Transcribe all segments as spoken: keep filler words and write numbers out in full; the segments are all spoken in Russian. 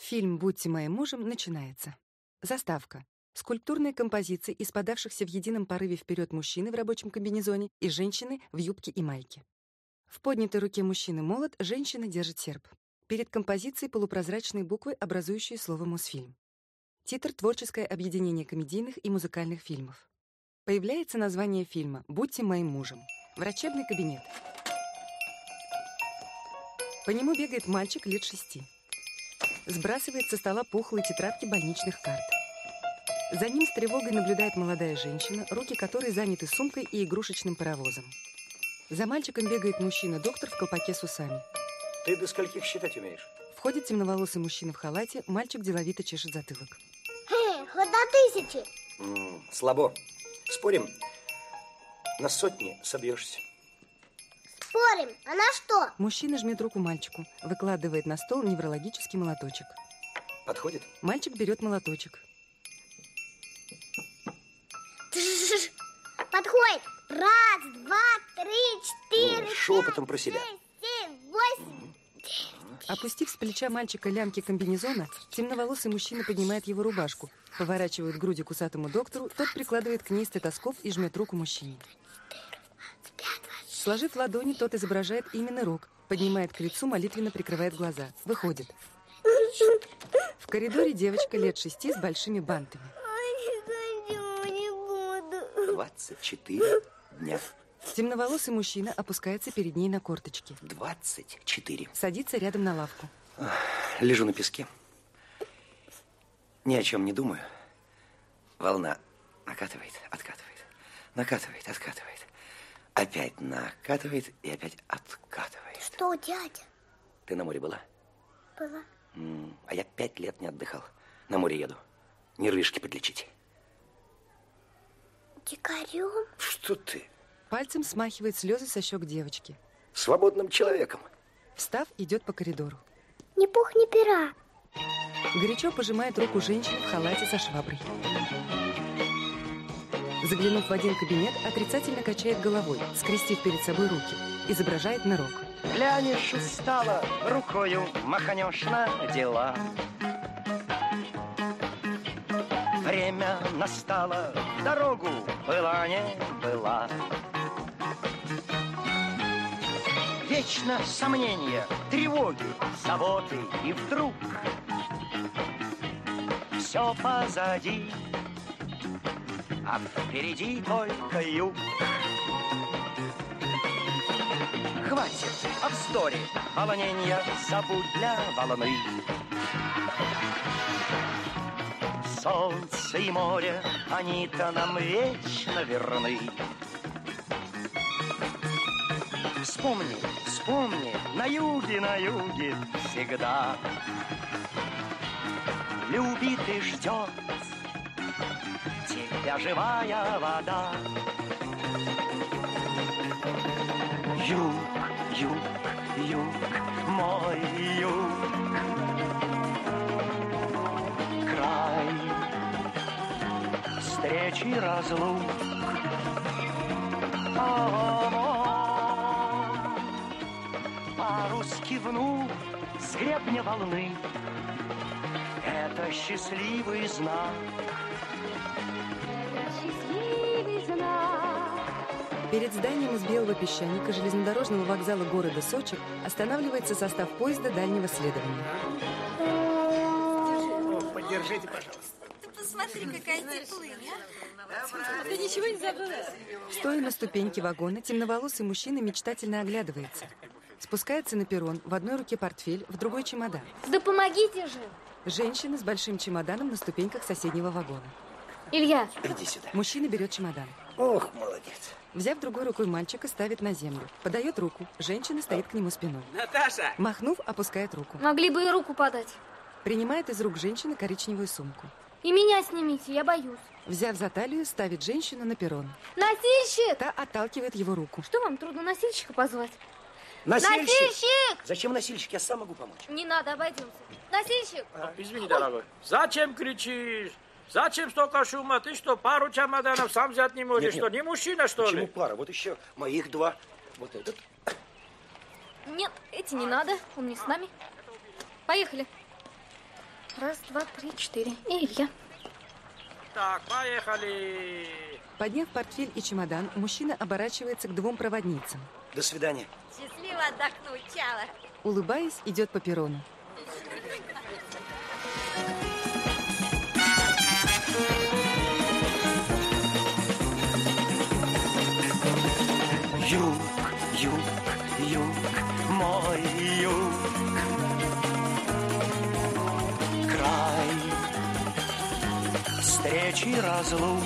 Фильм «Будьте моим мужем» начинается. Заставка. Скульптурная композиция из подавшихся в едином порыве вперед мужчины в рабочем комбинезоне и женщины в юбке и майке. В поднятой руке мужчины молот, женщина держит серп. Перед композицией полупрозрачные буквы, образующие слово «Мосфильм». Титр «Творческое объединение комедийных и музыкальных фильмов». Появляется название фильма «Будьте моим мужем». Врачебный кабинет. По нему бегает мальчик лет шести. Сбрасывает со стола пухлые тетрадки больничных карт. За ним с тревогой наблюдает молодая женщина, руки которой заняты сумкой и игрушечным паровозом. За мальчиком бегает мужчина-доктор в колпаке с усами. Ты до скольких считать умеешь? Входит темноволосый мужчина в халате, мальчик деловито чешет затылок. Хе, хоть до тысячи. М-м, слабо. Спорим, на сотни собьешься. Спорим, а на что? Мужчина жмет руку мальчику, выкладывает на стол неврологический молоточек. Подходит? Мальчик берет молоточек. Тш-ш-ш. Подходит. Раз, два, три, четыре, Ну, шепотом про себя. шесть, семь, восемь. Опустив с плеча мальчика лямки комбинезона, темноволосый мужчина поднимает его рубашку, поворачивает грудью к усатому доктору, тот прикладывает к ней стетоскоп и жмет руку мужчине. Сложив ладони, тот изображает именно рог, поднимает к лицу, молитвенно прикрывает глаза. Выходит. В коридоре девочка лет шести с большими бантами. Не хочу, не буду. двадцать четыре дня. Темноволосый мужчина опускается перед ней на корточки. двадцать четыре. Садится рядом на лавку. Лежу на песке. Ни о чем не думаю. Волна накатывает, откатывает. Накатывает, откатывает. Опять накатывает и опять откатывает. Что, дядя? Ты на море была? Была. М, А я пять лет не отдыхал. На море еду. Нервишки подлечить. Дикарем? Что ты? Пальцем смахивает слезы со щек девочки. Свободным человеком. Встав, идет по коридору. Ни пух, ни пера. Горячо пожимает руку женщины в халате со шваброй. Заглянув в один кабинет, отрицательно качает головой, скрестив перед собой руки. Изображает нырок. Глянешь, устала, рукою маханешь на дела. Время настало, дорогу была не была. Вечно сомнения, тревоги, заботы, и вдруг все позади, а впереди только юг. Хватит о вздоре, волнения забудь для волны. Солнце и море, они-то нам вечно верны. Вспомни, вспомни, на юге, на юге всегда любит и ждет тебя живая вода. Юг, юг, юг, мой юг, край встречи и разлук. О, парус кивнул с гребня волны. Это счастливый знак. Счастливый знак. Перед зданием из белого песчаника железнодорожного вокзала города Сочи останавливается состав поезда дальнего следования. Подержите, пожалуйста. Посмотри, какая теплая, а? Ты ничего не забыла? Стоя на ступеньке вагона, темноволосый мужчина мечтательно оглядывается. Спускается на перрон, в одной руке портфель, в другой чемодан. Да помогите же. Женщина с большим чемоданом на ступеньках соседнего вагона. Илья. Иди сюда. Мужчина берет чемодан. Ох, молодец. Взяв другой рукой мальчика, ставит на землю. Подает руку. Женщина стоит к нему спиной. Наташа! Махнув, опускает руку. Могли бы и руку подать. Принимает из рук женщины коричневую сумку. И меня снимите, я боюсь. Взяв за талию, ставит женщину на перрон. Носильщик! Та отталкивает его руку. Что вам, трудно носильщика позвать? Носильщик! Носильщик! Зачем носильщик? Я сам могу помочь. Не надо, обойдемся. Носильщик! А, извини, дорогой. Зачем кричишь? Зачем столько шума? Ты что, пару чемоданов сам взять не можешь? Нет, нет. Что, не мужчина, что Почему ли? пара? Вот еще моих два. Вот этот. Нет, эти не надо. Он не с нами. Поехали. Раз, два, три, четыре. И Илья. Так, поехали. Подняв портфель и чемодан, мужчина оборачивается к двум проводницам. До свидания. Счастливо отдохнуть, чала. Улыбаясь, идет по перрону. Юг, юг, юг, мой юг. Край встречи и разлук.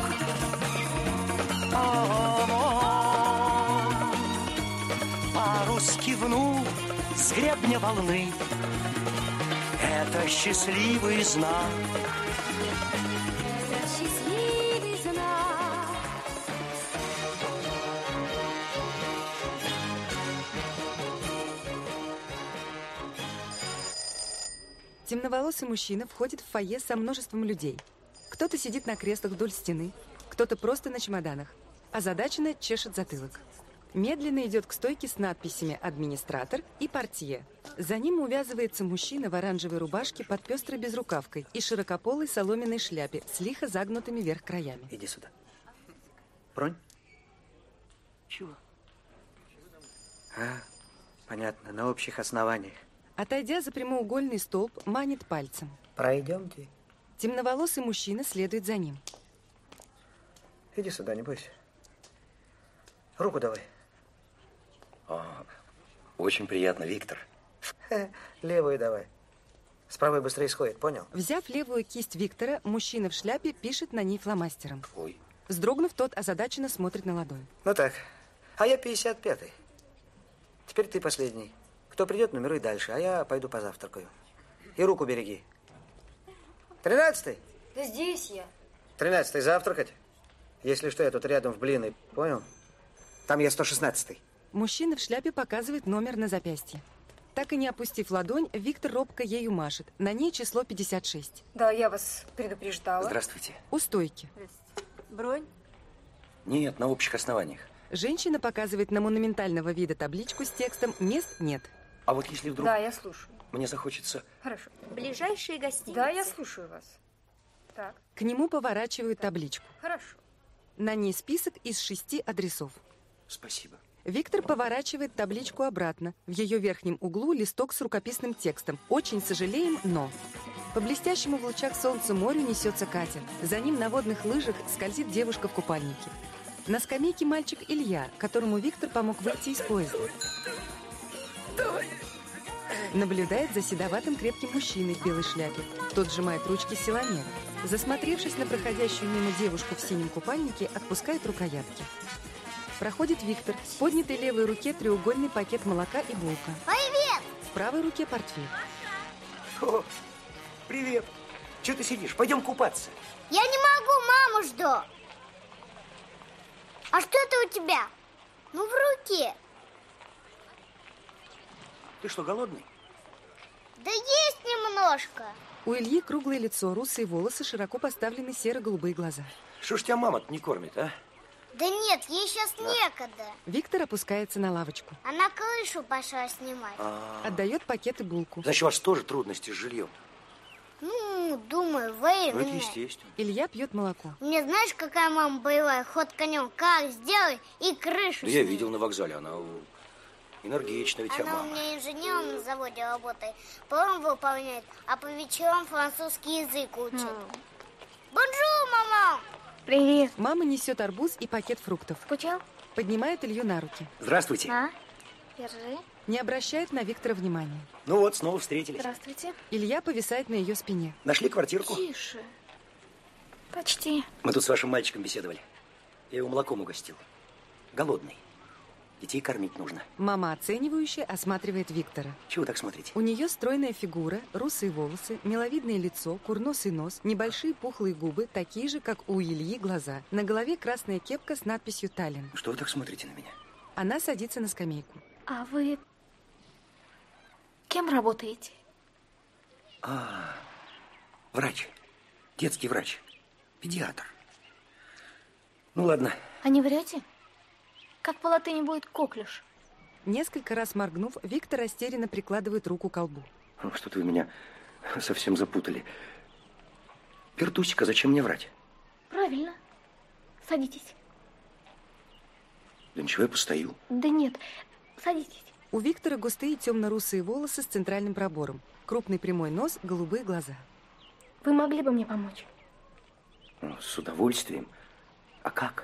О, парус кивнул с гребня волны. Это счастливый знак. Счастливый знак. Темноволосый мужчина входит в фойе со множеством людей. Кто-то сидит на креслах вдоль стены, кто-то просто на чемоданах. Озадаченно чешет затылок. Медленно идет к стойке с надписями «Администратор» и «Портье». За ним увязывается мужчина в оранжевой рубашке под пестрой безрукавкой и широкополой соломенной шляпе с лихо загнутыми вверх краями. Иди сюда. Бронь? Чего? А, понятно, на общих основаниях. Отойдя за прямоугольный столб, манит пальцем. Пройдемте. Темноволосый мужчина следует за ним. Иди сюда, не бойся. Руку давай. О, очень приятно, Виктор. Ха, левую давай. С правой быстрее сходит, понял? Взяв левую кисть Виктора, мужчина в шляпе пишет на ней фломастером. Ой. Вздрогнув, тот озадаченно смотрит на ладонь. Ну так, а я пятьдесят пятый. Теперь ты последний. Кто придет, нумеруй дальше, а я пойду позавтракаю. И руку береги. Тринадцатый? Да здесь я. Тринадцатый завтракать? Если что, я тут рядом в блины, понял? Там я сто шестнадцатый. Мужчина в шляпе показывает номер на запястье. Так и не опустив ладонь, Виктор робко ею машет. На ней число пятьдесят шесть. Да, я вас предупреждала. Здравствуйте. У стойки. Бронь? Нет, на общих основаниях. Женщина показывает на монументального вида табличку с текстом «Мест нет». А вот если вдруг Да, я слушаю. мне захочется... Хорошо. Ближайшие гостиницы. Да, я слушаю вас. Так, К нему поворачивают табличку. хорошо. На ней список из шести адресов. Спасибо. Виктор поворачивает табличку обратно. В ее верхнем углу листок с рукописным текстом. «Очень сожалеем, но...» По блестящему в лучах солнца морю несется катер. За ним на водных лыжах скользит девушка в купальнике. На скамейке мальчик Илья, которому Виктор помог выйти из поезда. Наблюдает за седоватым крепким мужчиной в белой шляпе. Тот сжимает ручки силомера. Засмотревшись на проходящую мимо девушку в синем купальнике, отпускает рукоятки. Проходит Виктор. В поднятой левой руке треугольный пакет молока и булка. Привет! В правой руке портфель. О, привет. Чего ты сидишь? Пойдем купаться. Я не могу, маму жду. А что это у тебя? Ну, в руке. Ты что, голодный? Да есть немножко. У Ильи круглое лицо, русые волосы, широко поставлены серо-голубые глаза. Что ж тебя мама-то не кормит, а? Да нет, ей сейчас некогда. Виктор опускается на лавочку. Она крышу пошла снимать. А, Отдает пакет и булку. значит, у вас тоже трудности с жильем. Ну, думаю, Ну, это временно. естественно. Илья пьет молоко. Мне знаешь, какая мама боевая? Ход конем, как сделай и крышу Да я сними. видел на вокзале, она энергична ведь, а Она у мама. меня инженером на заводе работает. Пором выполняет, а по вечерам французский язык учит. Бонжур, мама! Привет. Мама несет арбуз и пакет фруктов. Скучал? Поднимает Илью на руки. Здравствуйте. А? Держи. Не обращает на Виктора внимания. Ну вот, снова встретились. Здравствуйте. Илья повисает на ее спине. Нашли квартирку? Тише. Почти. Мы тут с вашим мальчиком беседовали. Я его молоком угостил. Голодный. Детей кормить нужно. Мама оценивающе осматривает Виктора. Чего вы так смотрите? У нее стройная фигура, русые волосы, миловидное лицо, курносый нос, небольшие пухлые губы, такие же, как у Ильи глаза. На голове красная кепка с надписью «Таллин». Что вы так смотрите на меня? Она садится на скамейку. А вы кем работаете? А, врач. Детский врач. Педиатр. Ну ладно. А не врете? Как по латыни будет коклюш? Несколько раз моргнув, Виктор растерянно прикладывает руку к колбу. Ну, что-то вы меня совсем запутали. Вертусик, а зачем мне врать? Правильно. Садитесь. Да ничего, я постою. Да нет, садитесь. У Виктора густые темно-русые волосы с центральным пробором, крупный прямой нос, голубые глаза. Вы могли бы мне помочь? Ну, с удовольствием. А как?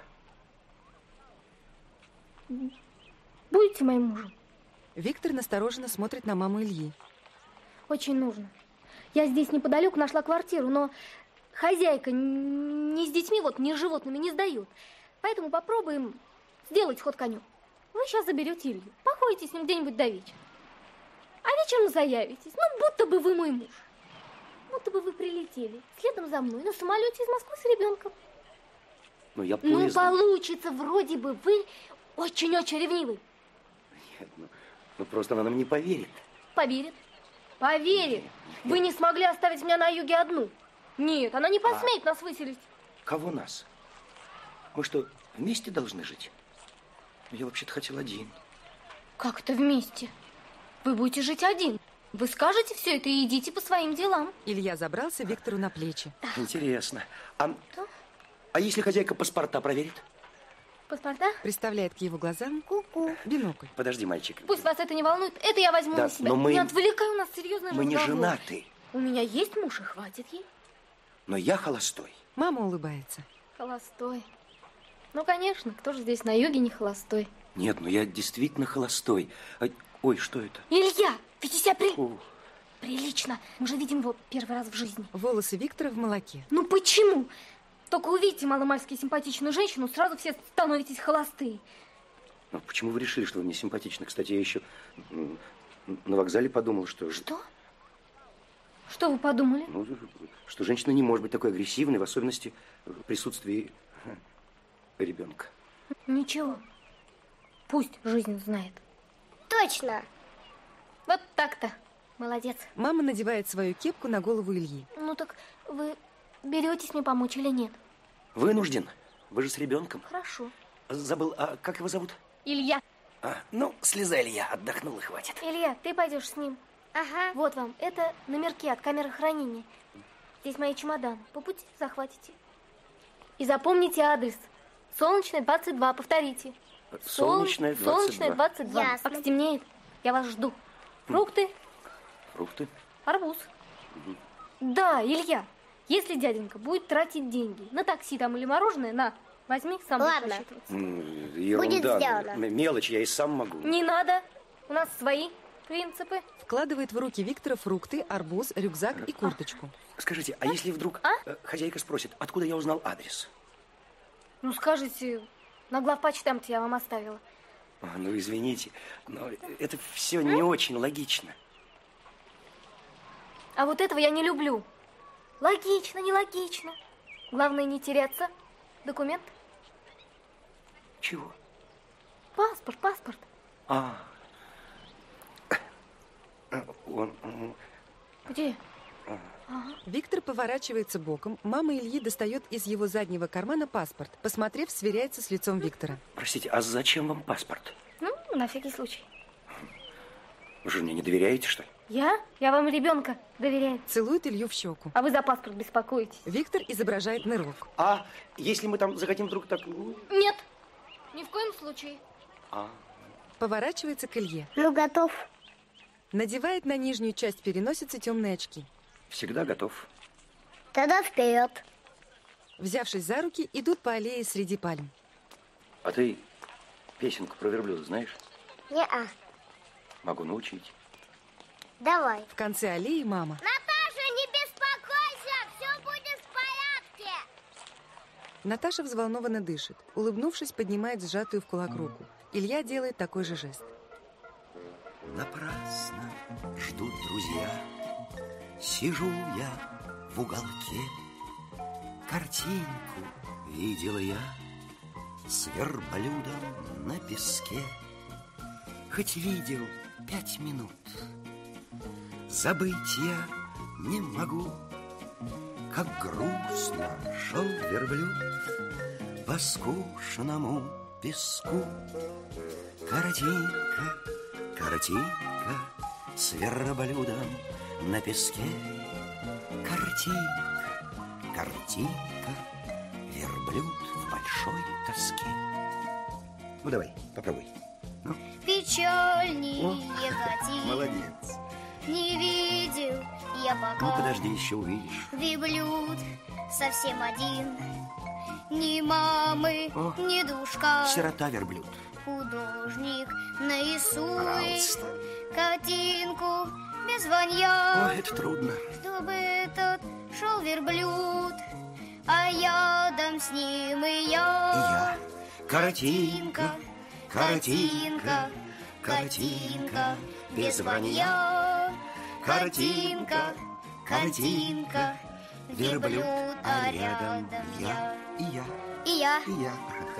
Будете моим мужем? Виктор настороженно смотрит на маму Ильи. Очень нужно. Я здесь неподалеку нашла квартиру, но хозяйка ни с детьми, вот, ни с животными не сдают. Поэтому попробуем сделать ход коню. Вы сейчас заберете Илью, походите с ним где-нибудь до вечера. А вечером заявитесь, ну, будто бы вы мой муж. Будто бы вы прилетели следом за мной на самолете из Москвы с ребенком. Ну, я Ну, поездом. получится, вроде бы вы очень-очень ревнивый. Нет, ну, ну, просто она нам не поверит. Поверит. Поверит. Вы не смогли оставить меня на юге одну. Нет, она не посмеет нас выселить. Кого нас? Мы что, вместе должны жить? Я вообще-то хотел один. Как это вместе? Вы будете жить один. Вы скажете все это и идите по своим делам. Илья забрался Виктору на плечи. Интересно. А, Что? а если хозяйка паспорта проверит? Паспорта? Представляет к его глазам ку-ку бинокль. Подожди, мальчик. Пусть вас это не волнует. Это я возьму Да, на себя. но мы- Не отвлекай, у нас серьезный Мы не разговор. женаты, У меня есть муж, и хватит ей. но я холостой. Мама улыбается. Холостой. Ну, конечно, кто же здесь на юге не холостой? Нет, ну я действительно холостой. А- Ой, что это? Илья, веди себя при... Фу. прилично. Мы же видим его первый раз в жизни. Волосы Виктора в молоке. Ну почему? Только увидите маломальски симпатичную женщину, сразу все становитесь холостые. Ну, почему вы решили, что вы мне симпатичны? Кстати, я еще м, на вокзале подумал, что... Что? Что вы подумали? Ну, что женщина не может быть такой агрессивной, в особенности в присутствии ха, ребенка. Ничего. Пусть жизнь знает. Точно. Вот так-то. Молодец. Мама надевает свою кепку на голову Ильи. Ну так вы беретесь мне помочь или нет? Вынужден. Вы же с ребенком. Хорошо. Забыл, а как его зовут? Илья. А, ну, слезай, Илья, отдохнул и хватит. Илья, ты пойдешь с ним. Ага. Вот вам. Это номерки от камеры хранения. Здесь мои чемоданы. По пути захватите. И запомните адрес. Солнечная, двадцать два. Повторите. Солнечная, двадцать два. Солнечная, двадцать два. Ясно. Как стемнеет, я вас жду. Фрукты, Фрукты. арбуз. Да, Илья, если дяденька будет тратить деньги на такси там или мороженое, на, возьми, сам будешь Ладно. рассчитываться. М, Ерунда. Будет сделано. М- Мелочь, я и сам могу. Не надо. У нас свои принципы. Вкладывает в руки Виктора фрукты, арбуз, рюкзак и курточку. Скажите, а если вдруг А? э, хозяйка спросит, откуда я узнал адрес? Ну, скажите, на главпочтамте я вам оставила. А, ну, извините, но это все не очень логично. А вот этого я не люблю. Логично, нелогично. Главное не теряться. Документ? Чего? Паспорт, паспорт. А, он... м, Где? Виктор поворачивается боком. Мама Ильи достает из его заднего кармана паспорт. Посмотрев, сверяется с лицом Виктора. Простите, а зачем вам паспорт? Ну, на всякий случай. Вы же мне не доверяете, что ли? Я? Я вам ребенка доверяю. Целует Илью в щеку. А вы за паспорт беспокоитесь? Виктор изображает нырок. А если мы там захотим вдруг так... ну, Нет, ни в коем случае. А, Поворачивается к Илье. Ну, готов. Надевает на нижнюю часть переносицы темные очки. всегда готов. Тогда вперед. Взявшись за руки, идут по аллее среди пальм. А ты песенку про верблюда знаешь? Не-а. Могу научить. Давай. В конце аллеи мама. Наташа, не беспокойся, все будет в порядке. Наташа взволнованно дышит. Улыбнувшись, поднимает сжатую в кулак руку. Илья делает такой же жест. Напрасно ждут друзья. Сижу я в уголке. Картинку видела я с верблюдом на песке. Хоть видел пять минут, забыть я не могу, как грустно шел верблюд по скучному песку. Картинка, картинка с верблюдом на песке. Картинка, картинка, верблюд в большой тоске. Ну, давай, попробуй. Ну. Печальнее картинка. Молодец. Не видел я пока. Ну, подожди, еще увидишь. Верблюд совсем один. Ни мамы, О, ни душка. сирота верблюд. Художник нарисует Пожалуйста. картинку без звонья. Ой, это трудно. Чтобы этот шел верблюд, а рядом с ним и я. И я. Картинка, картинка, картинка, без вранья. Картинка, картинка, верблюд, а рядом я. И я. И я. И я.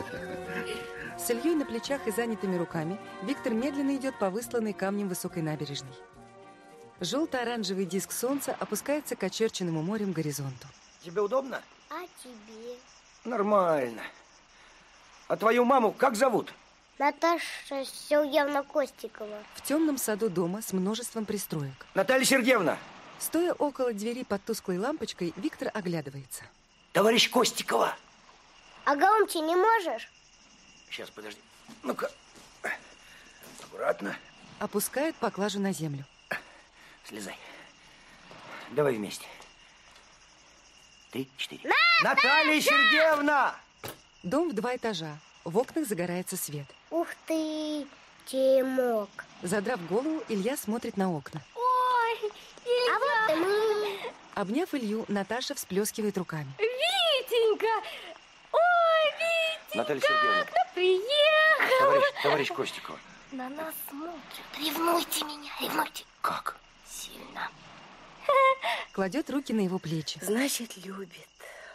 С Ильей на плечах и занятыми руками Виктор медленно идет по высланной камнем высокой набережной. Желто-оранжевый диск солнца опускается к очерченному морем горизонту. Тебе удобно? А тебе? Нормально. А твою маму как зовут? Наташа Сергеевна Костикова. В темном саду дома с множеством пристроек. Наталья Сергеевна. Стоя около двери под тусклой лампочкой, Виктор оглядывается. Товарищ Костикова. А громче не можешь? Сейчас, подожди. Ну-ка. Аккуратно. Опускает поклажу на землю. Слезай. Давай вместе. Три, четыре. Наталья! Наталья Сергеевна! Дом в два этажа. В окнах загорается свет. Ух ты, Тимок. Задрав голову, Илья смотрит на окна. Ой, Илья. А вот и мы. Обняв Илью, Наташа всплескивает руками. Витенька! Ой, Витенька! Наталья Сергеевна. Кто приехал? Товарищ, товарищ Костикова. На нас смотрят. Ревнуйте меня, ревнуйте. Как? Сильно. Кладет руки на его плечи. Значит, любит.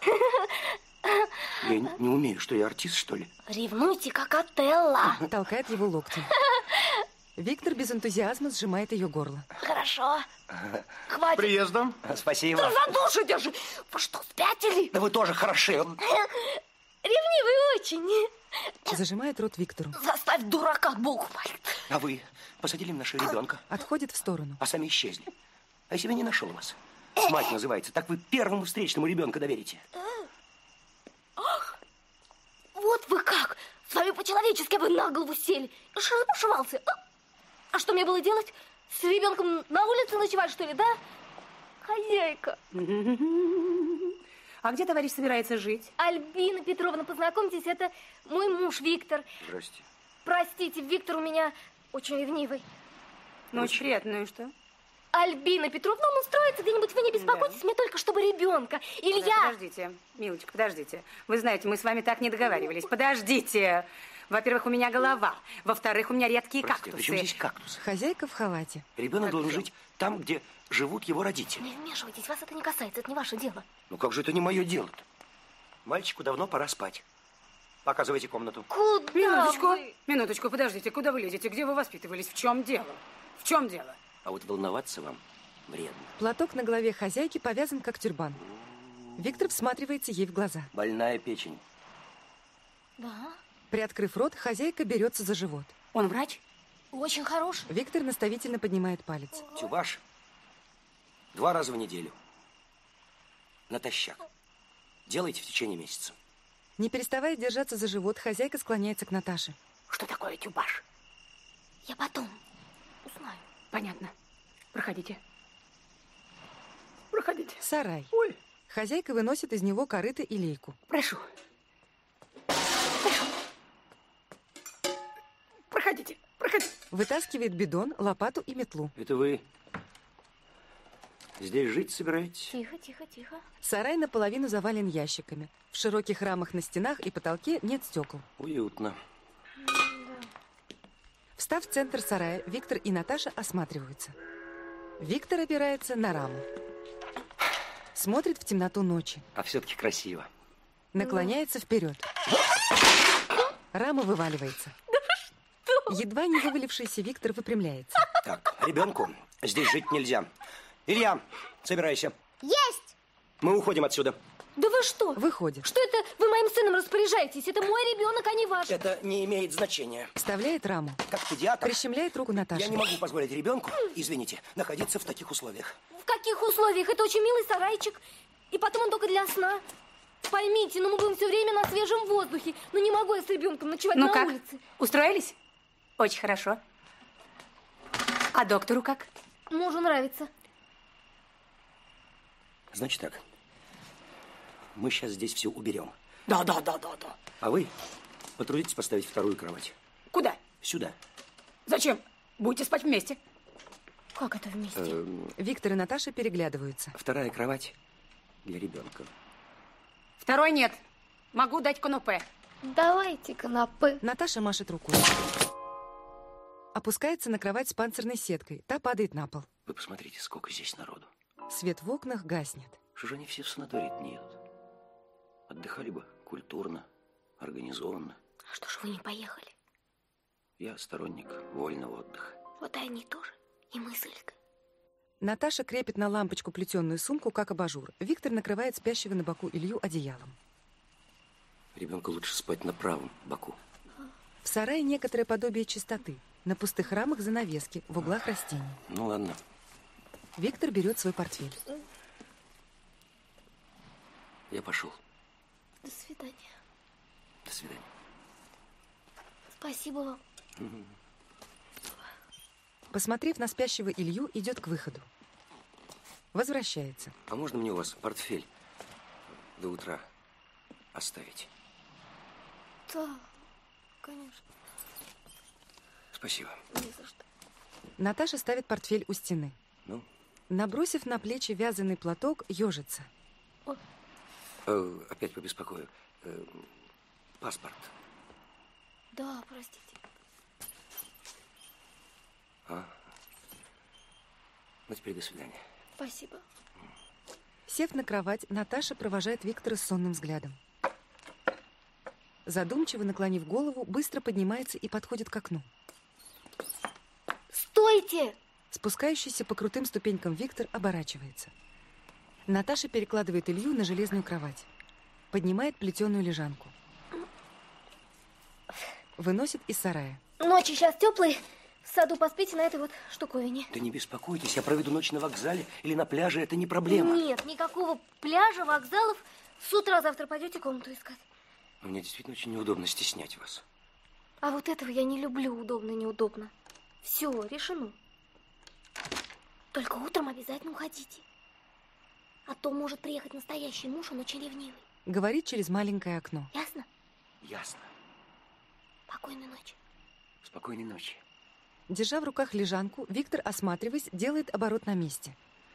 Я не, не умею, что я артист, что ли? Ревнуйте, как Отелло. Толкает его локтем. Виктор без энтузиазма сжимает ее горло. Хорошо. Хватит. Приездом. Спасибо. Да за душу держи. Вы что, спятили? Да вы тоже хороши. Ревнивый очень. Зажимает рот Виктору. Заставь дурака, Богу молит. А вы посадили нашего ребенка, Отходит в сторону. а сами исчезли. А если бы не нашел вас? Мать называется. Так вы первому встречному ребенка доверите. Ах, вот вы как. С вами по-человечески вы на голову сели. Что разбушевался? А? а что мне было делать? С ребенком на улице ночевать, что ли, да? Хозяйка. А где товарищ собирается жить? Альбина Петровна, познакомьтесь, это мой муж Виктор. Здрасте. Простите, Виктор у меня очень ревнивый. Ну, очень приятно, ну и что? Альбина Петровна, он устроится где-нибудь, вы не беспокойтесь, Да. мне только чтобы ребенка. Илья! Подождите, милочка, подождите. Вы знаете, мы с вами так не договаривались. Подождите. Во-первых, у меня голова. Во-вторых, у меня редкие Простите, кактусы. при чем здесь кактусы? Хозяйка в халате. Ребенок должен жить там, где живут его родители. Не вмешивайтесь, вас это не касается, это не ваше дело. Ну как же это не мое дело-то? Мальчику давно пора спать. Показывайте комнату. Куда Минуточку, вы? минуточку, подождите. Куда вы лезете? Где вы воспитывались? В чем дело? В чем дело? А вот волноваться вам вредно. Платок на голове хозяйки повязан, как тюрбан. Виктор всматривается ей в глаза. Больная печень. Да, Приоткрыв рот, хозяйка берется за живот. Он врач? очень хороший. Виктор наставительно поднимает палец. Тюбаш два раза в неделю. Натощак. Делайте в течение месяца. Не переставая держаться за живот, хозяйка склоняется к Наташе. Что такое тюбаш? Я потом узнаю. Понятно. Проходите. Проходите. Сарай. Ой, Хозяйка выносит из него корыто и лейку. прошу. Прошу. Проходите, проходите. Вытаскивает бидон, лопату и метлу. Это вы здесь жить собираетесь? Тихо, тихо, тихо. Сарай наполовину завален ящиками. В широких рамах на стенах и потолке нет стекол. Уютно. Встав в центр сарая, Виктор и Наташа осматриваются. Виктор опирается на раму. Смотрит в темноту ночи. А все-таки красиво. Наклоняется вперед. Рама вываливается. Едва не вывалившийся Виктор выпрямляется. Так, ребенку здесь жить нельзя. Илья, собирайся. Есть! Мы уходим отсюда. Да вы что? Выходит. Что это вы моим сыном распоряжаетесь? Это мой ребенок, а не ваш. Это не имеет значения. Вставляет раму. Как педиатр. Прищемляет руку Наташи. Я не могу позволить ребенку, извините, находиться в таких условиях. В каких условиях? Это очень милый сарайчик. И потом он только для сна. Поймите, ну мы будем все время на свежем воздухе. Ну не могу я с ребенком ночевать ну на как? улице. Устроились? Очень хорошо. А доктору как? Мужу нравится. Значит так. Мы сейчас здесь все уберем. Да, да, да, да, да. А вы потрудитесь поставить вторую кровать. Куда? Сюда. Зачем? Будете спать вместе. Как это вместе? Эм, Виктор и Наташа переглядываются. Вторая кровать для ребенка. Второй нет. Могу дать канапе. Давайте канапе. Наташа машет рукой. Опускается на кровать с панцирной сеткой. Та падает на пол. Вы посмотрите, сколько здесь народу. Свет в окнах гаснет. Что же они все в санаторий не едут? Отдыхали бы культурно, организованно. А что ж вы не поехали? Я сторонник вольного отдыха. Вот и они тоже. И мы с Илькой. Наташа крепит на лампочку плетеную сумку, как абажур. Виктор накрывает спящего на боку Илью одеялом. Ребенку лучше спать на правом боку. В сарае некоторое подобие чистоты. На пустых рамах занавески, в углах растений. Ну ладно. Виктор берет свой портфель. Я пошел. До свидания. До свидания. Спасибо вам. Посмотрев на спящего Илью, идет к выходу. Возвращается. А можно мне у вас портфель до утра оставить? Да, конечно. Спасибо. Не за что. Наташа ставит портфель у стены. Ну? Набросив на плечи вязаный платок, ежится. Э, опять побеспокою. Э, паспорт. Да, простите. А? Ну, теперь до свидания. Спасибо. Сев на кровать, Наташа провожает Виктора сонным взглядом. Задумчиво наклонив голову, быстро поднимается и подходит к окну. Стойте! Спускающийся по крутым ступенькам Виктор оборачивается. Наташа перекладывает Илью на железную кровать. Поднимает плетеную лежанку. Выносит из сарая. Ночи сейчас теплые. В саду поспите на этой вот штуковине. Да не беспокойтесь, я проведу ночь на вокзале или на пляже, это не проблема. Нет, никакого пляжа, вокзалов. С утра завтра пойдете комнату искать. Мне действительно очень неудобно стеснять вас. А вот этого я не люблю, удобно, неудобно. Все, решено. Только утром обязательно уходите. А то может приехать настоящий муж, он очень ревнивый. Говорит через маленькое окно. Ясно? Ясно. Спокойной ночи. Спокойной ночи. Держа в руках лежанку, Виктор, осматриваясь, делает оборот на месте.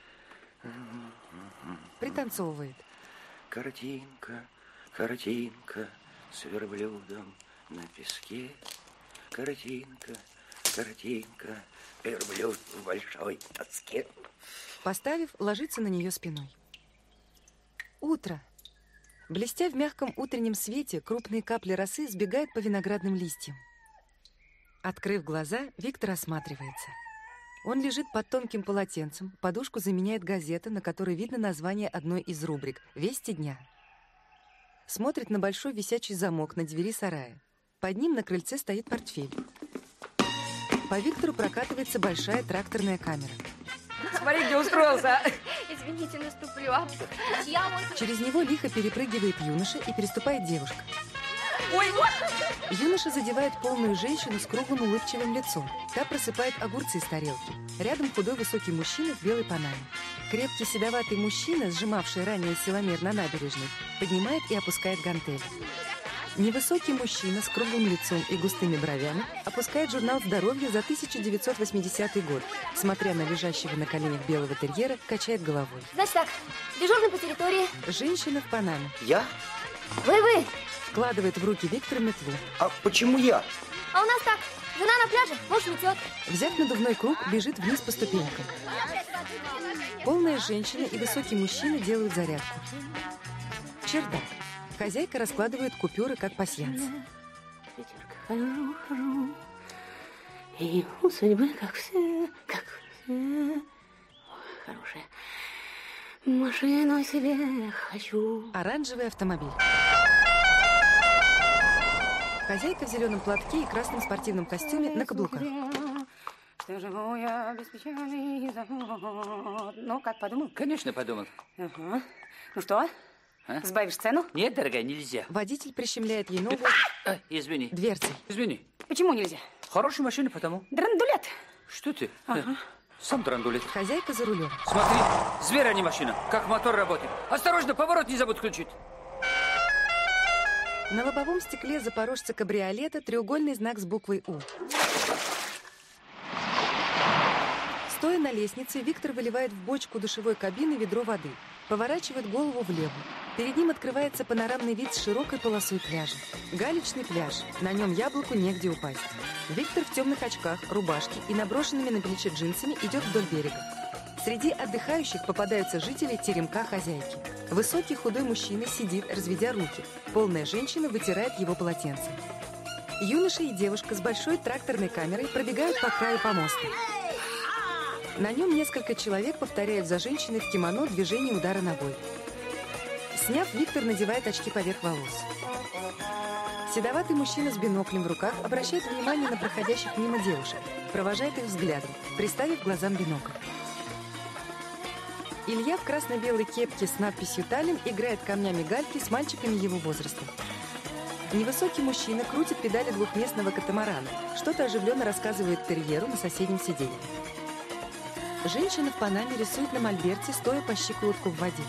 Пританцовывает. Картинка, картинка с верблюдом на песке. Картинка, картинка, верблюд в большой тоске. Поставив, ложится на нее спиной. Утро. Блестя в мягком утреннем свете, крупные капли росы сбегают по виноградным листьям. Открыв глаза, Виктор осматривается. Он лежит под тонким полотенцем, подушку заменяет газета, на которой видно название одной из рубрик «Вести дня». Смотрит на большой висячий замок на двери сарая. Под ним на крыльце стоит портфель. По Виктору прокатывается большая тракторная камера. Смотри, где устроился. Извините, наступлю. А я вот... Через него лихо перепрыгивает юноша и переступает девушка. Ой, вот! Юноша задевает полную женщину с круглым улыбчивым лицом. Та просыпает огурцы из тарелки. Рядом худой высокий мужчина в белой панаме. Крепкий седоватый мужчина, сжимавший ранее силомер на набережной, поднимает и опускает гантели. Невысокий мужчина с круглым лицом и густыми бровями опускает журнал здоровья за тысяча девятьсот восьмидесятый год. Смотря на лежащего на коленях белого терьера, качает головой. Значит так, дежурный по территории. Женщина в панаме. Я? Вы-вы! Вкладывает в руки Виктора метлу. А почему я? А у нас так, жена на пляже, муж метет. Взяв надувной круг, бежит вниз по ступенькам. Полная женщина и высокий мужчина делают зарядку. Чердак. Хозяйка раскладывает купюры, как пасьянс. Хожу, хожу, и у судьбы, как все, как все. Ой, хорошая. Машину себе хочу. Оранжевый автомобиль. Хозяйка в зеленом платке и красном спортивном костюме на каблуках. Что живу я без печали и забот. Ну, как подумал? Конечно, подумал. Ага. Ну что, а? Сбавишь цену? Нет, дорогая, нельзя. Водитель прищемляет ей ногу. А, извини. Дверцей. Извини. Почему нельзя? Хорошая машина, потому. Драндулет. Что ты? Ага. Сам драндулет. Хозяйка за рулем. Смотри, зверь, а не машина. Как мотор работает. Осторожно, поворот не забудь включить. На лобовом стекле запорожца кабриолета треугольный знак с буквой У. Стоя на лестнице, Виктор выливает в бочку душевой кабины ведро воды. Поворачивает голову влево. Перед ним открывается панорамный вид с широкой полосой пляжа. Галечный пляж. На нем яблоку негде упасть. Виктор в темных очках, рубашке и наброшенными на плечи джинсами идет вдоль берега. Среди отдыхающих попадаются жители теремка хозяйки. Высокий худой мужчина сидит, разведя руки. Полная женщина вытирает его полотенцем. Юноша и девушка с большой тракторной камерой пробегают по краю помоста. На нем несколько человек повторяют за женщиной в кимоно движение удара ногой. Сняв, Виктор надевает очки поверх волос. Седоватый мужчина с биноклем в руках обращает внимание на проходящих мимо девушек, провожает их взглядом, приставив глазам бинокль. Илья в красно-белой кепке с надписью «Таллин» играет камнями гальки с мальчиками его возраста. Невысокий мужчина крутит педали двухместного катамарана, что-то оживленно рассказывает терьеру на соседнем сиденье. Женщина в панаме рисует на мольберте, стоя по щиколотку в воде.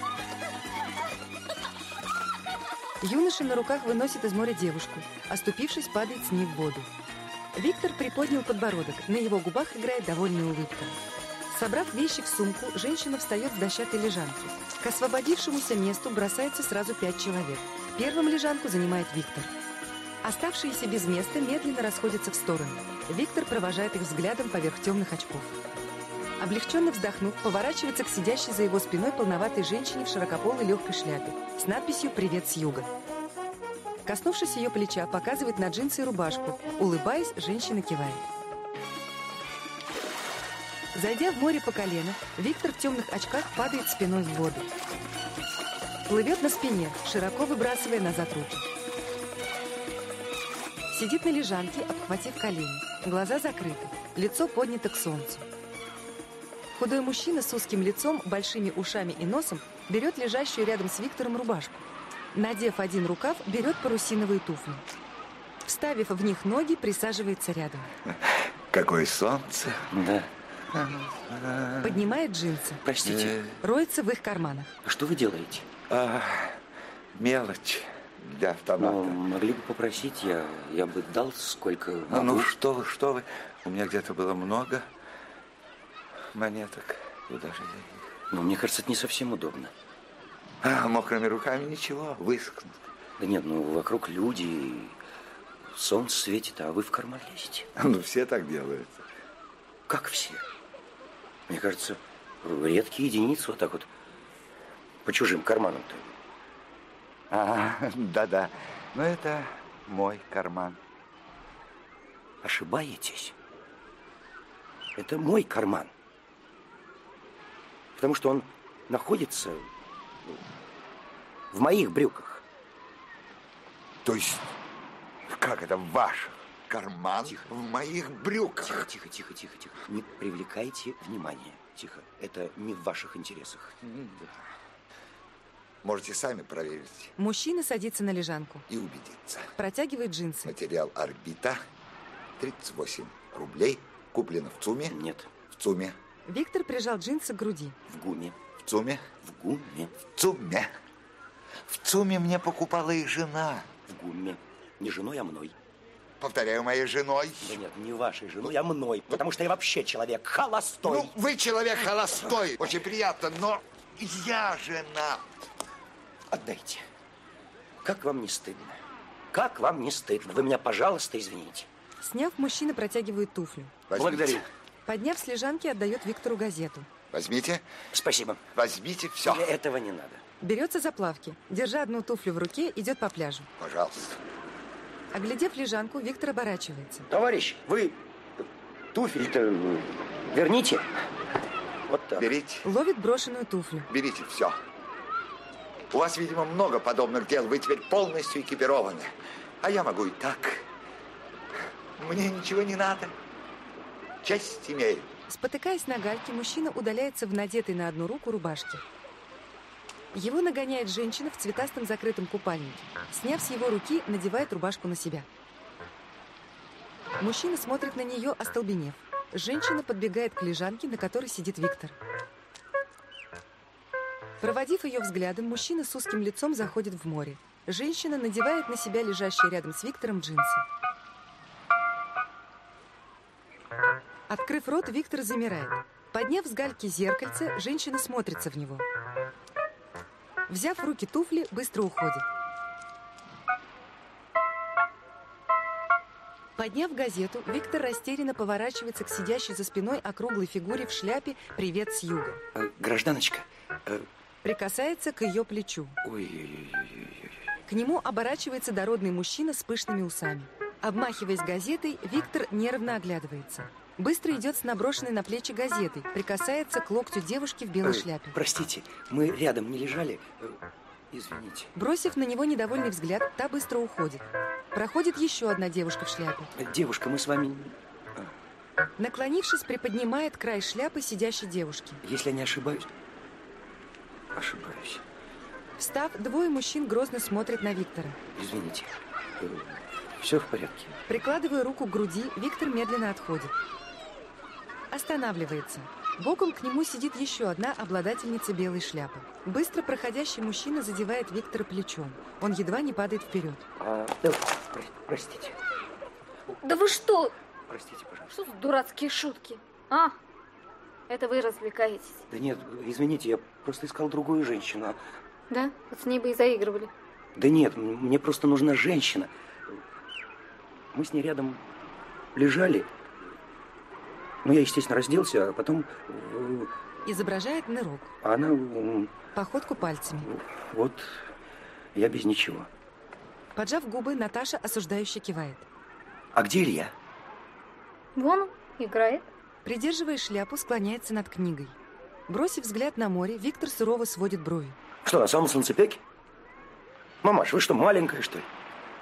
Юноша на руках выносит из моря девушку, оступившись, падает с ней в воду. Виктор приподнял подбородок, на его губах играет довольная улыбка. Собрав вещи в сумку, женщина встает с дощатой лежанки. К освободившемуся месту бросается сразу пять человек. Первым лежанку занимает Виктор. Оставшиеся без места медленно расходятся в стороны. Виктор провожает их взглядом поверх темных очков. Облегченно вздохнув, поворачивается к сидящей за его спиной полноватой женщине в широкополой легкой шляпе с надписью «Привет с юга». Коснувшись ее плеча, показывает на джинсы и рубашку. Улыбаясь, женщина кивает. Зайдя в море по колено, Виктор в темных очках падает спиной в воду. Плывет на спине, широко выбрасывая назад руки. Сидит на лежанке, обхватив колени. Глаза закрыты, лицо поднято к солнцу. Худой мужчина с узким лицом, большими ушами и носом берет лежащую рядом с Виктором рубашку. Надев один рукав, берет парусиновые туфли. Вставив в них ноги, присаживается рядом. Какое солнце. Да. Поднимает джинсы. Простите. Роется в их карманах. А что вы делаете? А, мелочь для автомата. Ну, могли бы попросить, я, я бы дал сколько могу. Ну, ну что вы, что вы. У меня где-то было много монеток. Куда же я их? Ну, мне кажется, это не совсем удобно. А, мокрыми руками ничего, высохнут. Да нет, ну, вокруг люди, солнце светит, а вы в карман лезете. Ну, все так делают. Как все? Мне кажется, редкие единицы вот так вот по чужим карманам-то. А, да-да. Но это мой карман. Ошибаетесь. Это мой карман. Потому что он находится в моих брюках. То есть, как это в ваших карманах? Тихо. В моих брюках? Тихо, тихо, тихо, тихо, тихо. Не привлекайте внимания. Тихо. Это не в ваших интересах. Да. Можете сами проверить. Мужчина садится на лежанку. И убедиться. Протягивает джинсы. Материал «Орбита». тридцать восемь рублей. Куплено в ЦУМе. Нет. В ЦУМе. Виктор прижал джинсы к груди. В ГУМе. В ЦУМе. В ГУМе. В ЦУМе. В ЦУМе мне покупала их жена. В ГУМе. Не женой, а мной. Повторяю, моей женой. Да нет, не вашей женой, а мной. Потому что я вообще человек холостой. Ну, вы человек холостой. Очень приятно, но я жена. Отдайте. Как вам не стыдно? Как вам не стыдно? Вы меня, пожалуйста, извините. Сняв, мужчина протягивает туфлю. Возьмите. Благодарю. Подняв с лежанки, отдает Виктору газету. Возьмите. Спасибо. Возьмите все. Для этого не надо. Берется за плавки. Держа одну туфлю в руке, идет по пляжу. Пожалуйста. Оглядев лежанку, Виктор оборачивается. Товарищ, вы туфель-то верните. Вот так. Берите. Ловит брошенную туфлю. Берите все. У вас, видимо, много подобных дел. Вы теперь полностью экипированы. А я могу и так. Мне ничего не надо. Честь имею. Спотыкаясь на гальке, мужчина удаляется в надетой на одну руку рубашке. Его нагоняет женщина в цветастом закрытом купальнике. Сняв с его руки, надевает рубашку на себя. Мужчина смотрит на нее, остолбенев. Женщина подбегает к лежанке, на которой сидит Виктор. Проводив ее взглядом, мужчина с узким лицом заходит в море. Женщина надевает на себя лежащие рядом с Виктором джинсы. Открыв рот, Виктор замирает. Подняв с гальки зеркальце, женщина смотрится в него. Взяв в руки туфли, быстро уходит. Подняв газету, Виктор растерянно поворачивается к сидящей за спиной округлой фигуре в шляпе «Привет с юга». Э, гражданочка. Э... Прикасается к ее плечу. Ой-ой-ой-ой-ой. К нему оборачивается дородный мужчина с пышными усами. Обмахиваясь газетой, Виктор нервно оглядывается. Быстро идет с наброшенной на плечи газетой, прикасается к локтю девушки в белой э, шляпе. Простите, мы рядом не лежали. Э, извините. Бросив на него недовольный взгляд, та быстро уходит. Проходит еще одна девушка в шляпе. Девушка, мы с вами... Наклонившись, приподнимает край шляпы сидящей девушки. Если я не ошибаюсь... Ошибаюсь. Встав, двое мужчин грозно смотрят на Виктора. Извините. Все в порядке. Прикладывая руку к груди, Виктор медленно отходит. Останавливается. Боком к нему сидит еще одна обладательница белой шляпы. Быстро проходящий мужчина задевает Виктора плечом. Он едва не падает вперед. А, да, простите. Да вы что? Простите, пожалуйста. Что за дурацкие шутки? А? Это вы развлекаетесь? Да нет, извините, я просто искал другую женщину. Да? Вот с ней бы и заигрывали. Да нет, мне просто нужна женщина. Мы с ней рядом лежали. Ну, я, естественно, разделся, а потом... Изображает нырок. А она... Походку пальцами. Вот, я без ничего. Поджав губы, Наташа осуждающе кивает. А где Илья? Вон, играет. Придерживая шляпу, склоняется над книгой. Бросив взгляд на море, Виктор сурово сводит брови. Что, на самом солнцепеке? Мамаш, вы что, маленькая, что ли?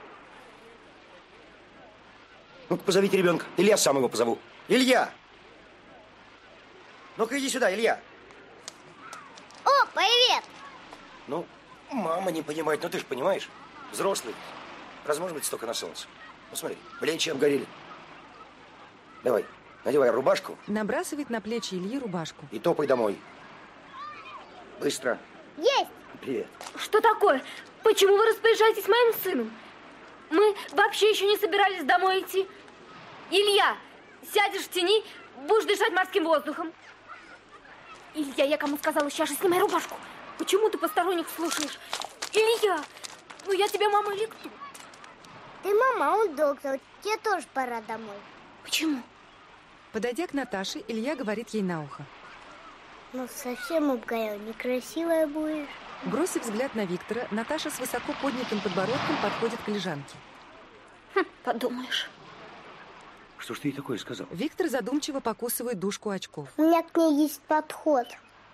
Ну-ка, позовите ребенка. Или я сам его позову. Илья! Ну-ка, иди сюда, Илья. О, привет! Ну, мама не понимает, ну ты же понимаешь. Взрослый. Разве может быть столько на солнце? Ну, смотри, плечи обгорели. Давай, надевай рубашку. Набрасывает на плечи Ильи рубашку. И топай домой. Быстро. Есть! Привет. Что такое? Почему вы распоряжаетесь моим сыном? Мы вообще еще не собирались домой идти. Илья, сядешь в тени, будешь дышать морским воздухом. Илья, я кому сказала, сейчас же снимай рубашку. Почему ты посторонних слушаешь? Илья, ну я тебе мама или кто? Ты мама, он доктор. Тебе тоже пора домой. Почему? Подойдя к Наташе, Илья говорит ей на ухо. Ну, совсем обгорел, некрасивая будешь. Бросив взгляд на Виктора, Наташа с высоко поднятым подбородком подходит к лежанке. Хм, подумаешь. Что ж ты ей такое сказал? Виктор задумчиво покусывает дужку очков. У меня к ней есть подход.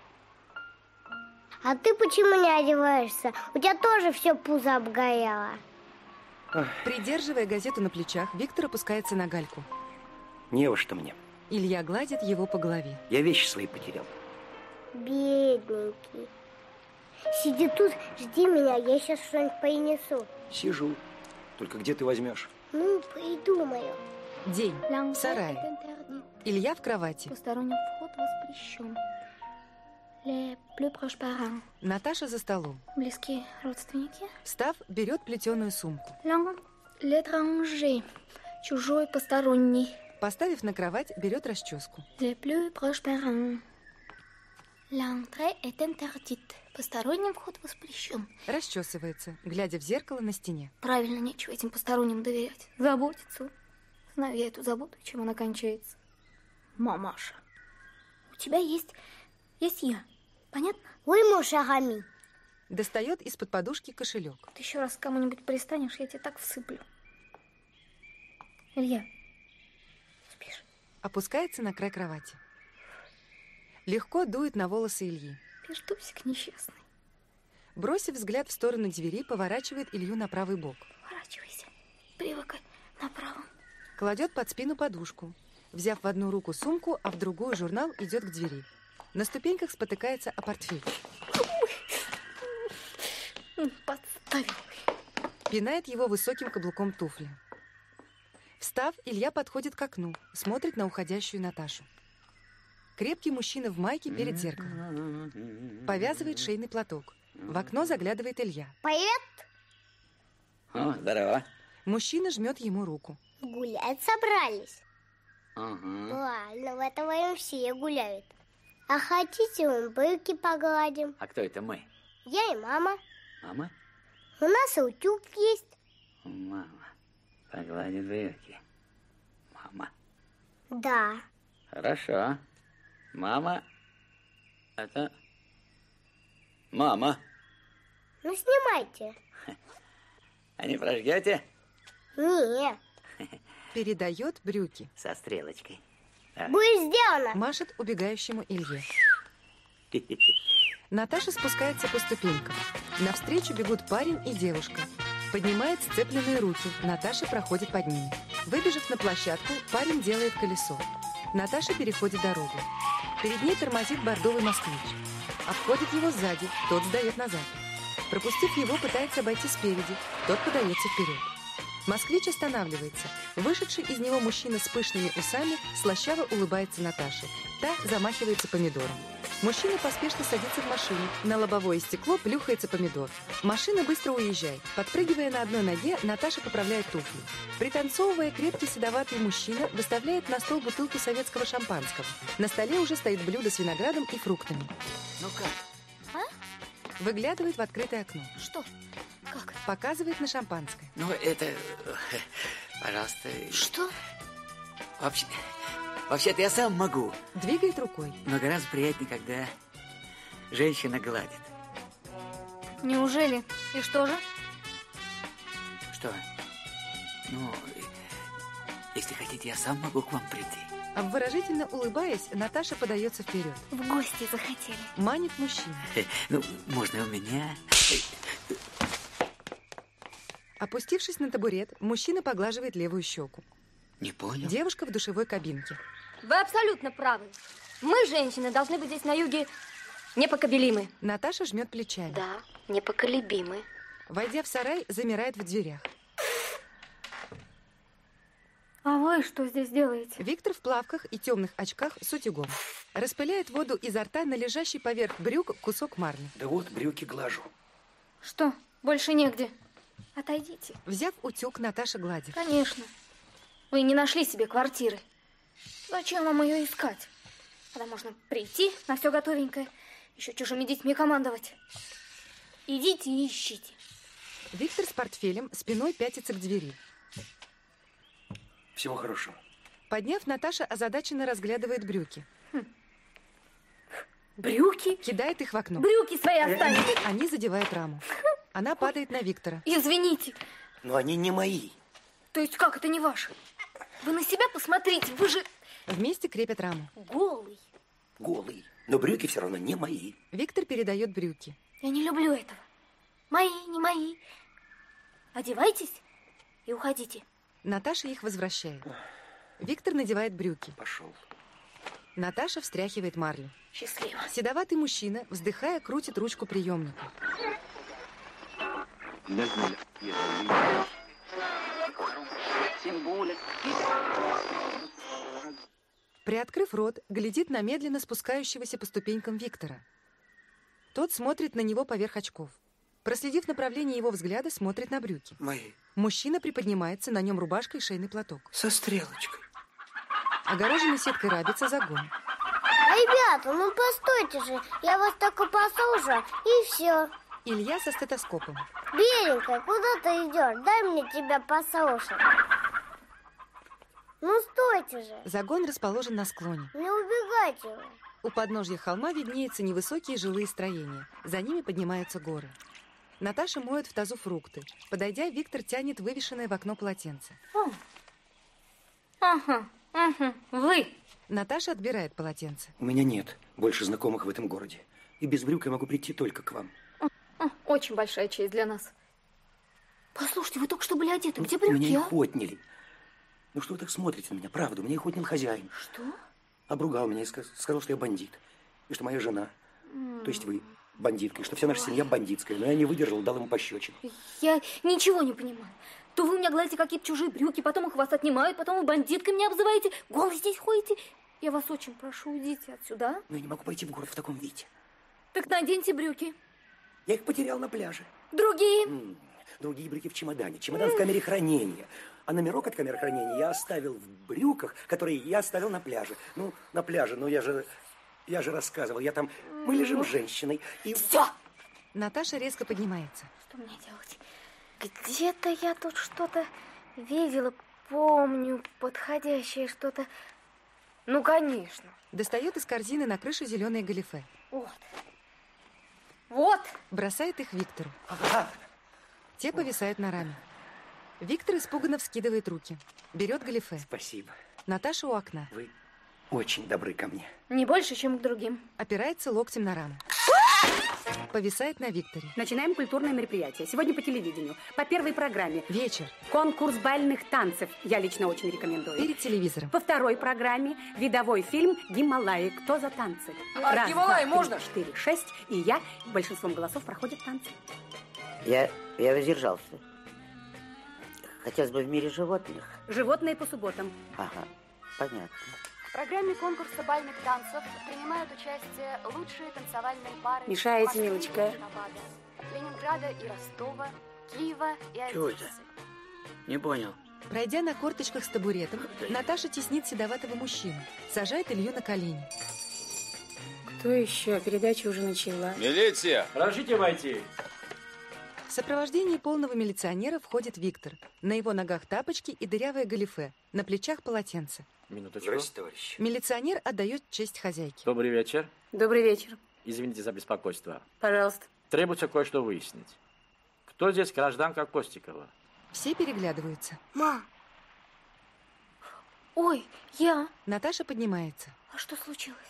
А ты почему не одеваешься? У тебя тоже все пузо обгорело. Ах. Придерживая газету на плечах, Виктор опускается на гальку. Не во что мне. Илья гладит его по голове. Я вещи свои потерял. Бедненький. Сиди тут, жди меня, я сейчас что-нибудь принесу. Сижу. Только где ты возьмешь? Ну, придумаю. День. В сарае. Илья в кровати. Посторонним вход воспрещен. Les plus proches parents. Наташа за столом. Близкие родственники. Встав, берет плетеную сумку. L'étranger. Чужой, посторонний. Поставив на кровать, берет расческу. Les plus proches parents. L'entrée est interdite. Посторонним вход воспрещен. Расчесывается, глядя в зеркало на стене. Правильно, нечего этим посторонним доверять. Заботиться. Знаю я эту заботу, чем она кончается. Мамаша, у тебя есть... есть я. Понятно? Ой, мушагами. Достает из-под подушки кошелек. Ты еще раз к кому-нибудь пристанешь, я тебе так всыплю. Илья, спишь? Опускается на край кровати. Легко дует на волосы Ильи. Пертусик несчастный. Бросив взгляд в сторону двери, поворачивает Илью на правый бок. Поворачивайся. Привыкай направо. Кладет под спину подушку. Взяв в одну руку сумку, а в другую журнал, идет к двери. На ступеньках спотыкается о портфель. Подставил. Пинает его высоким каблуком туфли. Встав, Илья подходит к окну, смотрит на уходящую Наташу. Крепкий мужчина в майке перед зеркалом. Повязывает шейный платок. В окно заглядывает Илья. Привет. О, здорово. Мужчина жмет ему руку. Гулять собрались? Угу. Ладно, в это время все гуляют. А хотите, мы брюки погладим? А кто это мы? Я и мама. Мама? У нас и утюг есть. Мама погладит брюки. Мама. Да. Хорошо. Мама. Это... Мама. Ну, снимайте. А не прожгете? Нет. Передает брюки. Со стрелочкой. Да. Будет сделано. Машет убегающему Илье. Наташа спускается по ступенькам. Навстречу бегут парень и девушка. Поднимает сцепленные руки. Наташа проходит под ними. Выбежав на площадку, парень делает колесо. Наташа переходит дорогу. Перед ней тормозит бордовый москвич. Обходит его сзади, тот сдает назад. Пропустив его, пытается обойти спереди, тот подается вперед. Москвич останавливается. Вышедший из него мужчина с пышными усами слащаво улыбается Наташе. Та замахивается помидором. Мужчина поспешно садится в машину. На лобовое стекло плюхается помидор. Машина быстро уезжает. Подпрыгивая на одной ноге, Наташа поправляет туфли. Пританцовывая, крепкий седоватый мужчина выставляет на стол бутылку советского шампанского. На столе уже стоит блюдо с виноградом и фруктами. Ну как? А? Выглядывает в открытое окно. Что? Как? Показывает на шампанское. Ну, это... Пожалуйста. Что? Вообще... Вообще-то я сам могу. Двигает рукой. Но гораздо приятнее, когда женщина гладит. Неужели? И что же? Что? Ну, если хотите, я сам могу к вам прийти. Обворожительно улыбаясь, Наташа подается вперед. В гости захотели. Манит мужчина. Ну, можно у меня. Опустившись на табурет, мужчина поглаживает левую щеку. Не понял. Девушка в душевой кабинке. Вы абсолютно правы. Мы, женщины, должны быть здесь на юге непоколебимы. Наташа жмет плечами. Да, непоколебимы. Войдя в сарай, замирает в дверях. А вы что здесь делаете? Виктор в плавках и темных очках с утюгом. Распыляет воду изо рта на лежащий поверх брюк кусок марли. Да вот, брюки глажу. Что, больше негде? Отойдите. Взяв утюг, Наташа гладит. Конечно. Вы не нашли себе квартиры. Зачем вам ее искать? Когда можно прийти на все готовенькое, еще чужими детьми командовать. Идите и ищите. Виктор с портфелем спиной пятится к двери. Всего хорошего. Подняв, Наташа озадаченно разглядывает брюки. Хм. Брюки? Кидает их в окно. Брюки свои оставите. Они задевают раму. Она падает на Виктора. Извините. Но они не мои. То есть как это не ваши? Вы на себя посмотрите, вы же... Вместе крепят раму. Голый. Голый. Но брюки все равно не мои. Виктор передает брюки. Я не люблю этого. Мои, не мои. Одевайтесь и уходите. Наташа их возвращает. Виктор надевает брюки. Пошел. Наташа встряхивает марлю. Счастливо. Седоватый мужчина, вздыхая, крутит ручку приемника. Приоткрыв рот, глядит на медленно спускающегося по ступенькам Виктора. Тот смотрит на него поверх очков. Проследив направление его взгляда, смотрит на брюки. Мои. Мужчина приподнимается, на нем рубашка и шейный платок. Со стрелочкой. Огороженный сеткой рабица загон. Ребята, ну постойте же, я вас только послушаю, и все. Илья со стетоскопом. Беленькая, куда ты идешь? Дай мне тебя послушать. Ну, стойте же. Загон расположен на склоне. Не убегайте вы. У подножья холма виднеются невысокие жилые строения. За ними поднимаются горы. Наташа моет в тазу фрукты. Подойдя, Виктор тянет вывешенное в окно полотенце. О. Ага, ага, вы. Наташа отбирает полотенце. У меня нет. больше знакомых в этом городе. И без брюк я могу прийти только к вам. Очень большая честь для нас. Послушайте, вы только что были одеты. Где брюки, Меня а? их отняли. Ну что вы так смотрите на меня? Правда, меня их отнял хозяин. Что? Обругал меня и сказал, что я бандит. И что моя жена, mm. то есть вы, бандитка, и что вся наша семья бандитская. Но я не выдержал, дал ему пощечину. Я ничего не понимаю. То вы у меня гладите какие-то чужие брюки, потом их вас отнимают, потом вы бандиткой меня обзываете, голой здесь ходите. Я вас очень прошу, уйдите отсюда. Но я не могу пойти в город в таком виде. Так наденьте брюки. Я их потерял на пляже. Другие? М-м, другие брюки в чемодане. Чемодан в камере хранения. А номерок от камеры хранения я оставил в брюках, которые я оставил на пляже. Ну, на пляже, ну я же, я же рассказывал. Я там, мы лежим с женщиной и... Все! Наташа резко поднимается. Что мне делать? Где-то я тут что-то видела, помню, подходящее что-то. Ну, конечно. Достает из корзины на крышу зеленые галифе. Вот. Вот. Бросает их Виктору. Ага. Те повисают на раме. Виктор испуганно вскидывает руки. Берет галифе. Спасибо. Наташа у окна. Вы очень добры ко мне. Не больше, чем к другим. Опирается локтем на раму. Повисает на Викторе. Начинаем культурное мероприятие. Сегодня по телевидению. По первой программе. Вечер. Конкурс бальных танцев. Я лично очень рекомендую. Перед телевизором. По второй программе видовой фильм «Гималаи». Кто за танцы? А Раз, Гималаи два, можно? Три, четыре, шесть. И я. Большинством голосов проходят танцы. Я, я воздержался. Хотелось бы в мире животных. Животные по субботам. Ага, понятно. В программе конкурса бальных танцев принимают участие лучшие танцевальные пары Мешаете, милочка. Ленинграда и Ростова, Киева и Одессы. Чего это? Не понял. Пройдя на корточках с табуретом, Наташа теснит седоватого мужчину, сажает Илью на колени. Кто еще? Передача уже начала. Милиция! Разрешите войти. В сопровождении полного милиционера входит Виктор. На его ногах тапочки и дырявое галифе, на плечах полотенце. Минуточку. Здравствуйте, товарищ. Милиционер отдает честь хозяйке. Добрый вечер. Добрый вечер. Извините за беспокойство. Пожалуйста. Требуется кое-что выяснить. Кто здесь гражданка Костикова? Все переглядываются. Ма! Ой, я. Наташа поднимается. А что случилось?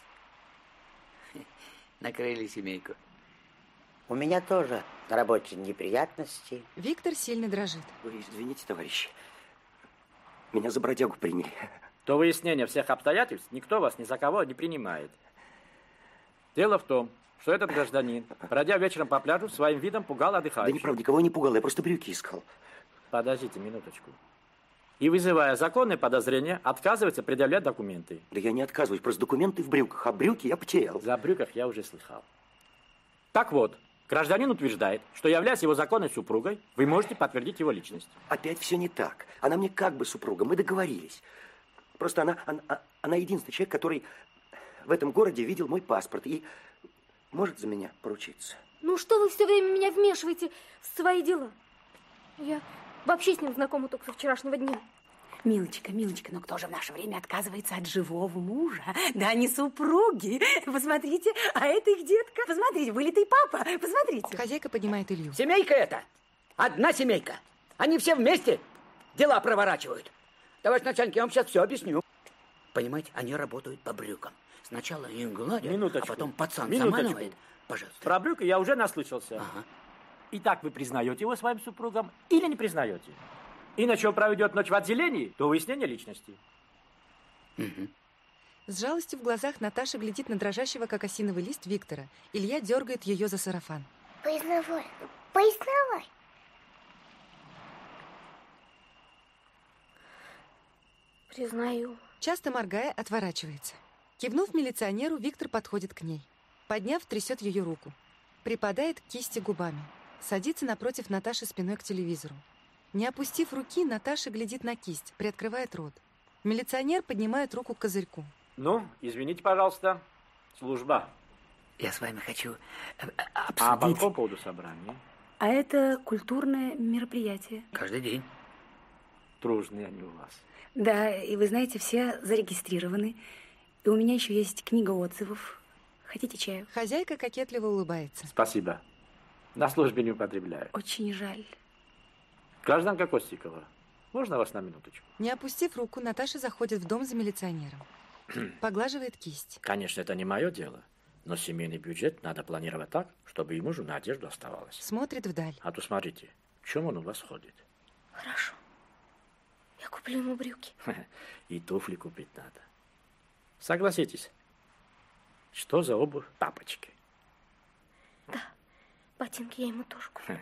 Накрыли семейку. У меня тоже на работе неприятности. Виктор сильно дрожит. Вы извините, товарищи. Меня за бродягу приняли. До выяснения всех обстоятельств никто вас ни за кого не принимает. Дело в том, что этот гражданин, бродя вечером по пляжу, своим видом пугал отдыхающих. Да неправда, никого не пугал, я просто брюки искал. Подождите минуточку. И, вызывая законные подозрения, отказывается предъявлять документы. Да я не отказываюсь, просто документы в брюках, а брюки я потерял. За брюках я уже слыхал. Так вот, гражданин утверждает, что, являясь его законной супругой, вы можете подтвердить его личность. Опять все не так. Она мне как бы супруга, мы договорились. Просто она, она, она единственный человек, который в этом городе видел мой паспорт и может за меня поручиться. Ну что вы все время меня вмешиваете в свои дела? Я вообще с ним знакома только со вчерашнего дня. Милочка, милочка, но кто же в наше время отказывается от живого мужа? Да не супруги. Посмотрите, а это их детка. Посмотрите, вылитый папа. Посмотрите. Хозяйка поднимает Илью. Семейка это. Одна семейка. Они все вместе дела проворачивают. Товарищ начальник, я вам сейчас все объясню. Понимаете, они работают по брюкам. Сначала их гладят, Минуточку. а потом пацан Минуточку. заманивает. Пожалуйста. Про брюки я уже наслышался. Ага. Итак, вы признаете его своим супругом или не признаете? Иначе он проведет ночь в отделении до выяснения личности. Угу. С жалостью в глазах Наташа глядит на дрожащего, как осиновый лист, Виктора. Илья дергает ее за сарафан. Признавай, признавай. Признаю. Часто моргая, отворачивается. Кивнув милиционеру, Виктор подходит к ней. Подняв, трясет ее руку. Припадает к кисти губами. Садится напротив Наташи спиной к телевизору. Не опустив руки, Наташа глядит на кисть, приоткрывает рот. Милиционер поднимает руку к козырьку. Ну, извините, пожалуйста, служба. Я с вами хочу обсудить. А по какому поводу собрания? А это культурное мероприятие. Каждый день. Тружные они у вас. Да, и вы знаете, все зарегистрированы. И у меня еще есть книга отзывов. Хотите чаю? Хозяйка кокетливо улыбается. Спасибо. На службе не употребляю. Очень жаль. Гражданка Костикова, можно вас на минуточку? Не опустив руку, Наташа заходит в дом за милиционером. Поглаживает кисть. Конечно, это не мое дело. Но семейный бюджет надо планировать так, чтобы и мужу на одежду оставалось. Смотрит вдаль. А то смотрите, в чем он у вас ходит? Хорошо. Я куплю ему брюки. И туфли купить надо. Согласитесь, что за обувь папочки? Да, ботинки я ему тоже куплю.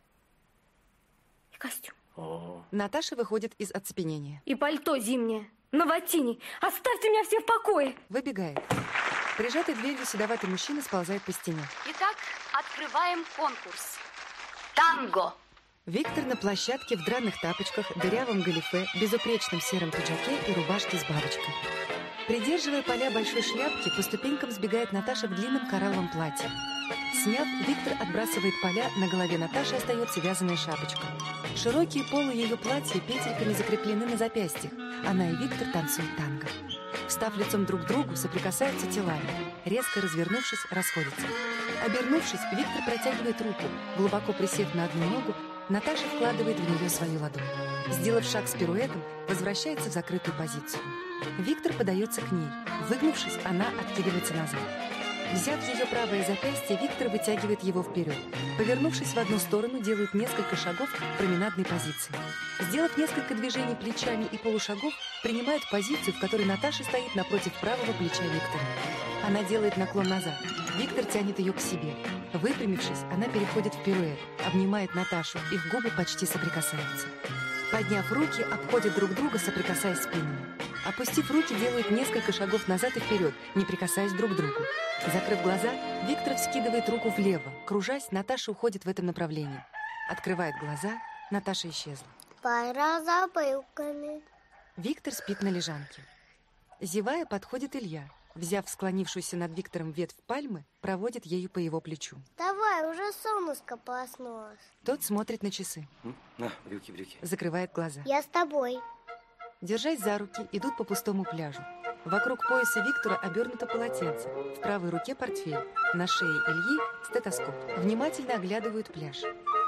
И костюм. О. Наташа выходит из оцепенения. И пальто зимнее. Новотини. Оставьте меня все в покое. Выбегает. Прижатый дверью седоватый мужчина сползает по стене. Итак, открываем конкурс. Танго. Виктор на площадке в драных тапочках, дырявом галифе, безупречном сером пиджаке и рубашке с бабочкой. Придерживая поля большой шляпки, по ступенькам сбегает Наташа в длинном коралловом платье. Сняв, Виктор отбрасывает поля, на голове Наташи остается вязаная шапочка. Широкие полы ее платья петельками закреплены на запястьях. Она и Виктор танцуют танго. Встав лицом друг к другу, соприкасаются телами. Резко развернувшись, расходятся. Обернувшись, Виктор протягивает руку. Глубоко присев на одну ногу, Наташа вкладывает в нее свою ладонь. Сделав шаг с пируэтом, возвращается в закрытую позицию. Виктор подается к ней. Выгнувшись, она откидывается назад. Взяв ее правое запястье, Виктор вытягивает его вперед. Повернувшись в одну сторону, делает несколько шагов в променадной позиции. Сделав несколько движений плечами и полушагов, принимает позицию, в которой Наташа стоит напротив правого плеча Виктора. Она делает наклон назад. Виктор тянет ее к себе. Выпрямившись, она переходит в пируэт, обнимает Наташу, их губы почти соприкасаются. Подняв руки, обходят друг друга, соприкасаясь спинами. Опустив руки, делают несколько шагов назад и вперед, не прикасаясь друг к другу. Закрыв глаза, Виктор вскидывает руку влево. Кружась, Наташа уходит в этом направлении. Открывает глаза, Наташа исчезла. Пора за брюками. Виктор спит на лежанке. Зевая, подходит Илья. Взяв склонившуюся над Виктором ветвь пальмы, проводит ею по его плечу. Давай, уже солнышко проснулось. Тот смотрит на часы. На, брюки, брюки. Закрывает глаза. Я с тобой. Держась за руки, идут по пустому пляжу. Вокруг пояса Виктора обернуто полотенце. В правой руке портфель. На шее Ильи стетоскоп. Внимательно оглядывают пляж.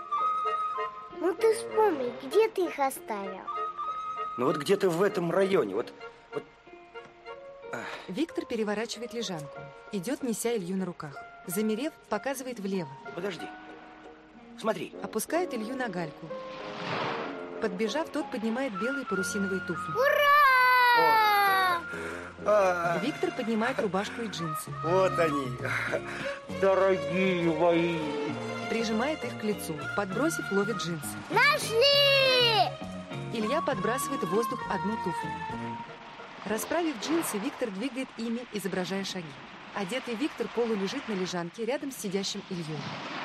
Ну ты вспомни, где ты их оставил? Ну вот где-то в этом районе. Вот, вот. Виктор переворачивает лежанку. Идет, неся Илью на руках. Замерев, показывает влево. Подожди. Смотри. Опускает Илью на гальку. Подбежав, тот поднимает белые парусиновые туфли. Ура! А, Виктор поднимает рубашку и джинсы. Вот они, дорогие мои. Прижимает их к лицу. Подбросив, ловит джинсы. Нашли! Илья подбрасывает в воздух одну туфлю. Расправив джинсы, Виктор двигает ими, изображая шаги. Одетый Виктор полулежит на лежанке рядом с сидящим Ильей.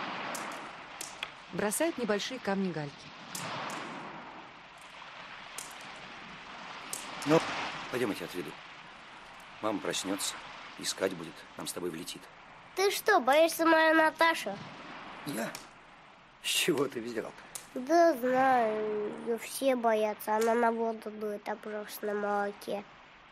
Бросает небольшие камни гальки. Ну, пойдем, я тебя отведу. Мама проснется, искать будет, нам с тобой влетит. Ты что, боишься мою Наташу? Я? С чего ты взял? Да знаю, ее все боятся. Она на воду дует, обжёшься на молоке.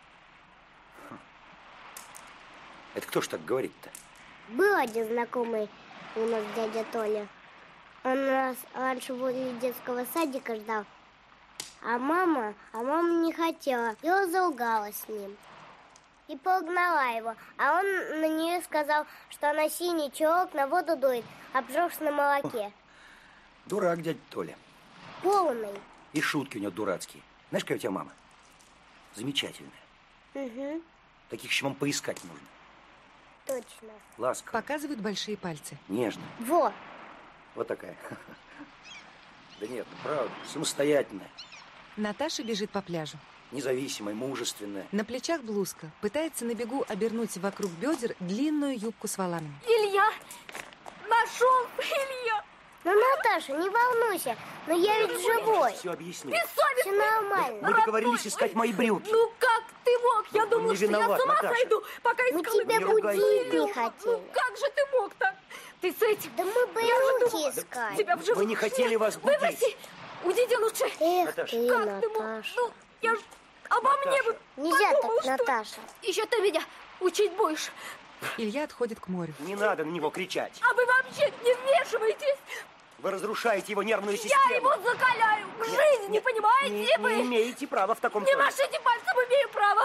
Это кто ж так говорит-то? Был один знакомый у нас, дядя Толя. Он нас раньше возле детского садика ждал. А мама, а мама не хотела. И он заругалась с ним. И погнала его. А он на нее сказал, что она синий чулок на воду дует, обжёшься на молоке. О, дурак дядя Толя. Полный. И шутки у него дурацкие. Знаешь, какая у тебя мама? Замечательная. Угу. Таких еще вам поискать нужно. Точно. Ласково. Показывают большие пальцы. Нежно. Во. Вот такая. Да нет, ну правда, самостоятельная. Наташа бежит по пляжу. Независимая, мужественная. На плечах блузка. Пытается на бегу обернуть вокруг бедер длинную юбку с воланами. Илья! Нашел! Илья! Ну, Наташа, не волнуйся, но я ведь живой. Все объяснил. Все нормально. Мы договорились искать мои брюки. Ну как ты мог? Я думала, что я с ума сойду, пока Мы искала. тебя будить не хотели. Ну как же ты мог так? Ты с этим... Да мы брюки искали. Тебя в Мы не хотели вас будить. Выброси! Уйдите лучше. Эх Наташа. ты, Как ты мог? Наташа. Ну, я ж обо мне бы Нельзя подумал, так, что... Наташа. Еще ты меня учить будешь. Илья отходит к морю. Не надо на него кричать. А вы вообще не вмешиваетесь. Вы разрушаете его нервную систему. Я его закаляю. К жизни, Нет, понимаете не, вы? не имеете права в таком Не тоне. машите пальцем, имею право.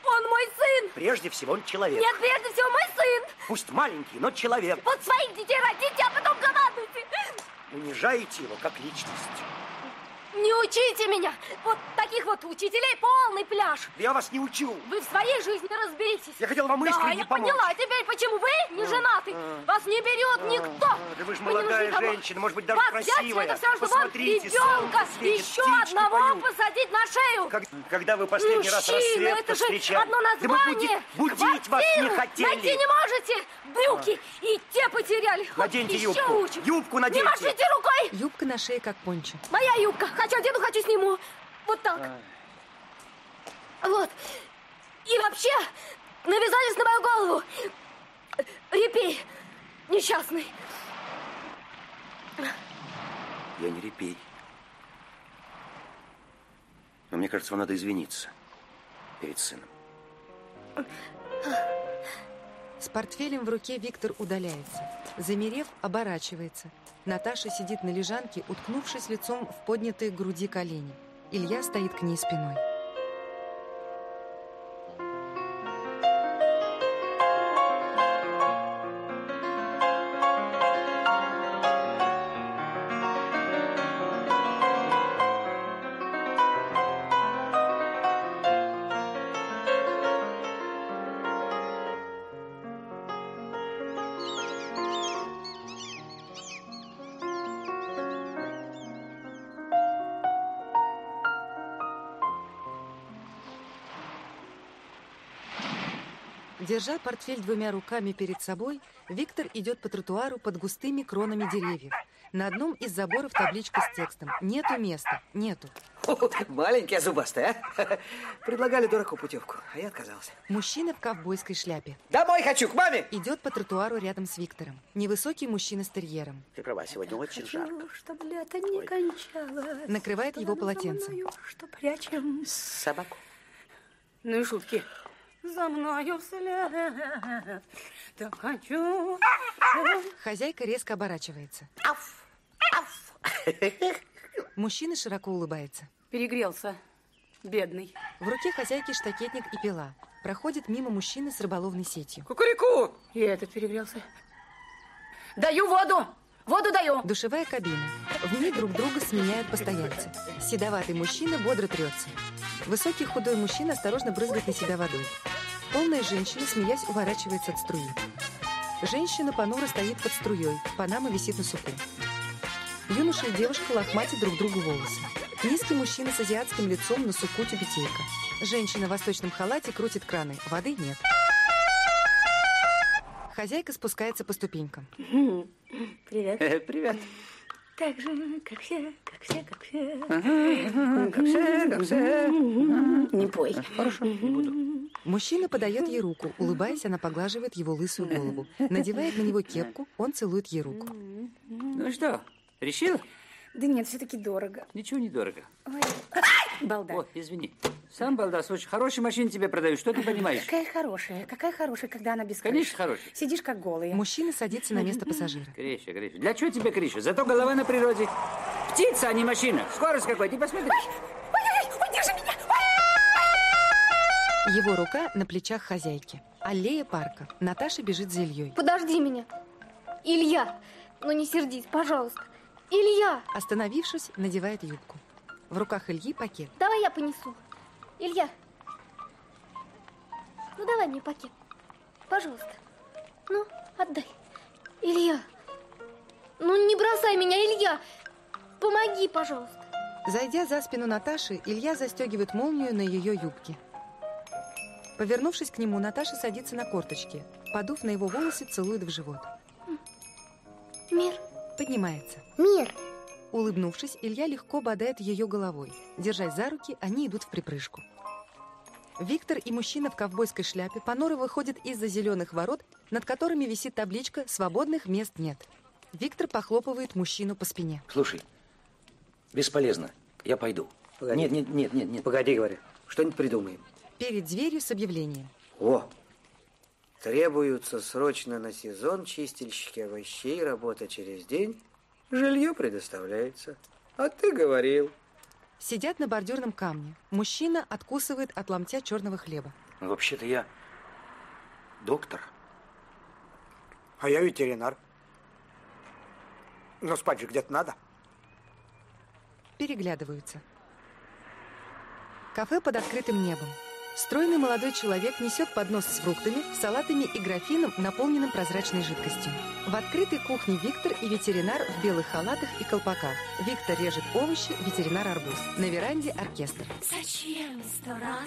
Он мой сын! Прежде всего, он человек. Нет, прежде всего, мой сын! Пусть маленький, но человек. Вот своих детей родите, а потом командуйте! Унижаете его как личность. Не учите меня! Вот таких вот учителей полный пляж. Я вас не учу. Вы в своей жизни разберитесь. Я хотел вам искренне да, я помочь. поняла. Теперь почему вы не женаты? Вас не берет никто. Да вы же молодая женщина, может быть, даже вас красивая. Это все, чтобы Посмотрите, ребенка еще одного поют. посадить на шею. Как, когда вы последний Мужчина, раз рассвет это повстречали? же одно название. Да мы буди, будить вас не хотели. Найти не можете. Брюки а. и те потеряли. Наденьте еще юбку. Учим. Юбку наденьте. Не машите рукой. Юбка на шее, как пончо. Моя юбка. Хочу одену, хочу сниму. Вот так. А. Вот. И вообще, навязались на мою голову. Репей. Несчастный. Я не репей. Но мне кажется, вам надо извиниться перед сыном. С портфелем в руке Виктор удаляется. Замерев, оборачивается. Наташа сидит на лежанке, уткнувшись лицом в поднятые к груди колени. Илья стоит к ней спиной. Держа портфель двумя руками перед собой, Виктор идет по тротуару под густыми кронами деревьев. На одном из заборов табличка с текстом «Нету места, нету». О, маленькая зубастая, а? Предлагали дураку путевку, а я отказался. Мужчина в ковбойской шляпе. Домой хочу, к маме! Идет по тротуару рядом с Виктором. Невысокий мужчина с терьером. Ты права, сегодня очень жарко. Чтобы лето не кончалось. Накрывает его полотенцем. Что прячем? Собаку. Ну и шутки. За мною вслед, так хочу. Хозяйка резко оборачивается. Аф, аф. Мужчина широко улыбается. Перегрелся, бедный. В руке хозяйки штакетник и пила. Проходит мимо мужчины с рыболовной сетью. Кукурику! И этот перегрелся. Даю воду! Воду даю! Душевая кабина. В ней друг друга сменяют постояльцы. Седоватый мужчина бодро трется. Высокий худой мужчина осторожно брызгает на себя водой. Полная женщина, смеясь, уворачивается от струи. Женщина понуро стоит под струей. Панама висит на суку. Юноша и девушка лохматят друг другу волосы. Низкий мужчина с азиатским лицом, на суку тюбетейка. Женщина в восточном халате крутит краны. Воды нет. Хозяйка спускается по ступенькам. Привет. Привет. Так же, как все, как все, как все. Ага, как все, как все. Не пой. Хорошо, не буду. Мужчина подает ей руку. Улыбаясь, она поглаживает его лысую голову. Надевает на него кепку, он целует ей руку. Ну что, решила? Да нет, все-таки дорого. Ничего не дорого. Ой. Балда. О, извини. Сам балда, очень хорошая машина тебе продаю. Что ты понимаешь? Какая хорошая, какая хорошая, когда она без крыши. Конечно, хорошая. Сидишь как голая. Мужчина садится на место пассажира. Крыша, крыша. Для чего тебе крыша? Зато голова на природе. Птица, а не машина. Скорость какой, ты посмотри. Ой, держи меня. Его рука на плечах хозяйки. Аллея парка. Наташа бежит за Ильей. Подожди меня. Илья, ну не сердись, пожалуйста. Илья! Остановившись, надевает юбку. В руках Ильи пакет. Давай я понесу. Илья, ну давай мне пакет. Пожалуйста. Ну, отдай. Илья, ну не бросай меня, Илья. Помоги, пожалуйста. Зайдя за спину Наташи, Илья застегивает молнию на ее юбке. Повернувшись к нему, Наташа садится на корточки. Подув на его волосы, целует в живот. Мир. Поднимается. Мир. Улыбнувшись, Илья легко бодает ее головой. Держась за руки, они идут в припрыжку. Виктор и мужчина в ковбойской шляпе понуро выходят из-за зеленых ворот, над которыми висит табличка «Свободных мест нет». Виктор похлопывает мужчину по спине. Слушай, бесполезно. Я пойду. Погоди. Нет, нет, нет, нет, нет. Погоди, говорю. Что-нибудь придумаем. Перед дверью с объявлением. О! Требуются срочно на сезон чистильщики овощей, работа через день. Жилье предоставляется. А ты говорил. Сидят на бордюрном камне. Мужчина откусывает от ломтя черного хлеба. Ну, вообще-то я доктор. А я ветеринар. Но спать же где-то надо. Переглядываются. Кафе под открытым небом. Стройный молодой человек несет поднос с фруктами, салатами и графином, наполненным прозрачной жидкостью. В открытой кухне Виктор и ветеринар в белых халатах и колпаках. Виктор режет овощи, ветеринар арбуз. На веранде оркестр. Зачем сто раз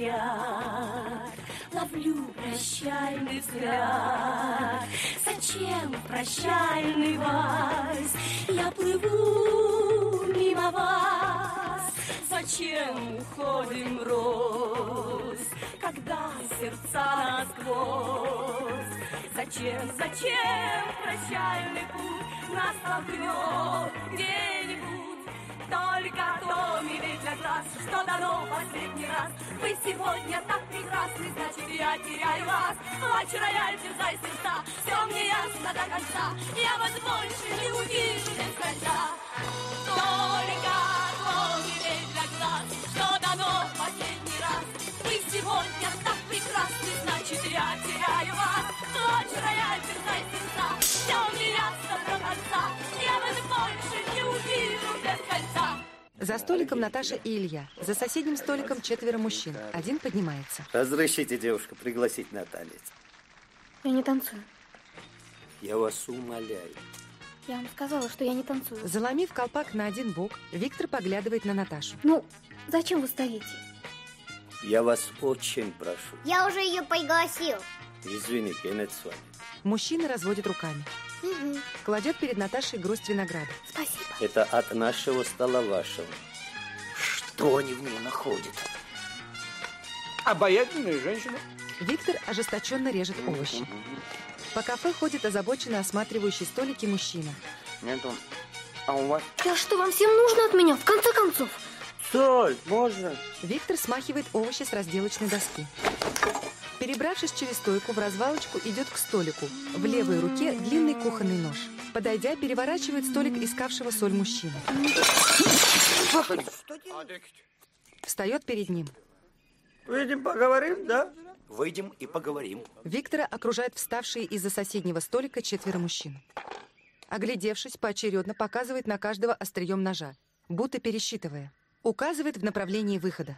подряд ловлю прощальный взгляд? Зачем прощальный вальс? Я плыву мимо вас. Зачем уходим врозь, когда сердца насквозь? Зачем, зачем прощальный путь нас толкнет где-нибудь? Только то милей для глаз, что дано последний раз. Вы сегодня так прекрасны, значит, я теряю вас. Плачь, рояль, терзай сердца, все мне ясно до конца. Я вас больше не увижу без конца. Только то милей для глаз, что дано последний раз. Вы сегодня так прекрасны, значит, я теряю вас. Плачь, рояль, терзай сердца, все мне ясно до конца. Я вас больше не увижу без конца. За столиком Наташа и Илья. За соседним столиком четверо мужчин. Один поднимается. Разрешите, девушка, пригласить на танец. Я не танцую. Я вас умоляю. Я вам сказала, что я не танцую. Заломив колпак на один бок, Виктор поглядывает на Наташу. Ну, зачем вы стоите? Я вас очень прошу. Я уже ее пригласил. Извините, нет с вами. Мужчина разводит руками. Угу. Кладет перед Наташей гроздь винограда. Спасибо. Это от нашего стола вашего. Что они в ней находят? Обаятельная женщина. Виктор ожесточенно режет овощи. По кафе ходит озабоченно осматривающий столики мужчина. Нету. А у вас? Да что вам всем нужно от меня, в конце концов? Соль, можно? Виктор смахивает овощи с разделочной доски. Перебравшись через стойку, в развалочку идет к столику. В левой руке длинный кухонный нож. Подойдя, переворачивает столик искавшего соль мужчины. Встает перед ним. Выйдем, поговорим, да? Выйдем и поговорим. Виктора окружают вставшие из-за соседнего столика четверо мужчин. Оглядевшись, поочередно показывает на каждого острием ножа, будто пересчитывая. Указывает в направлении выхода.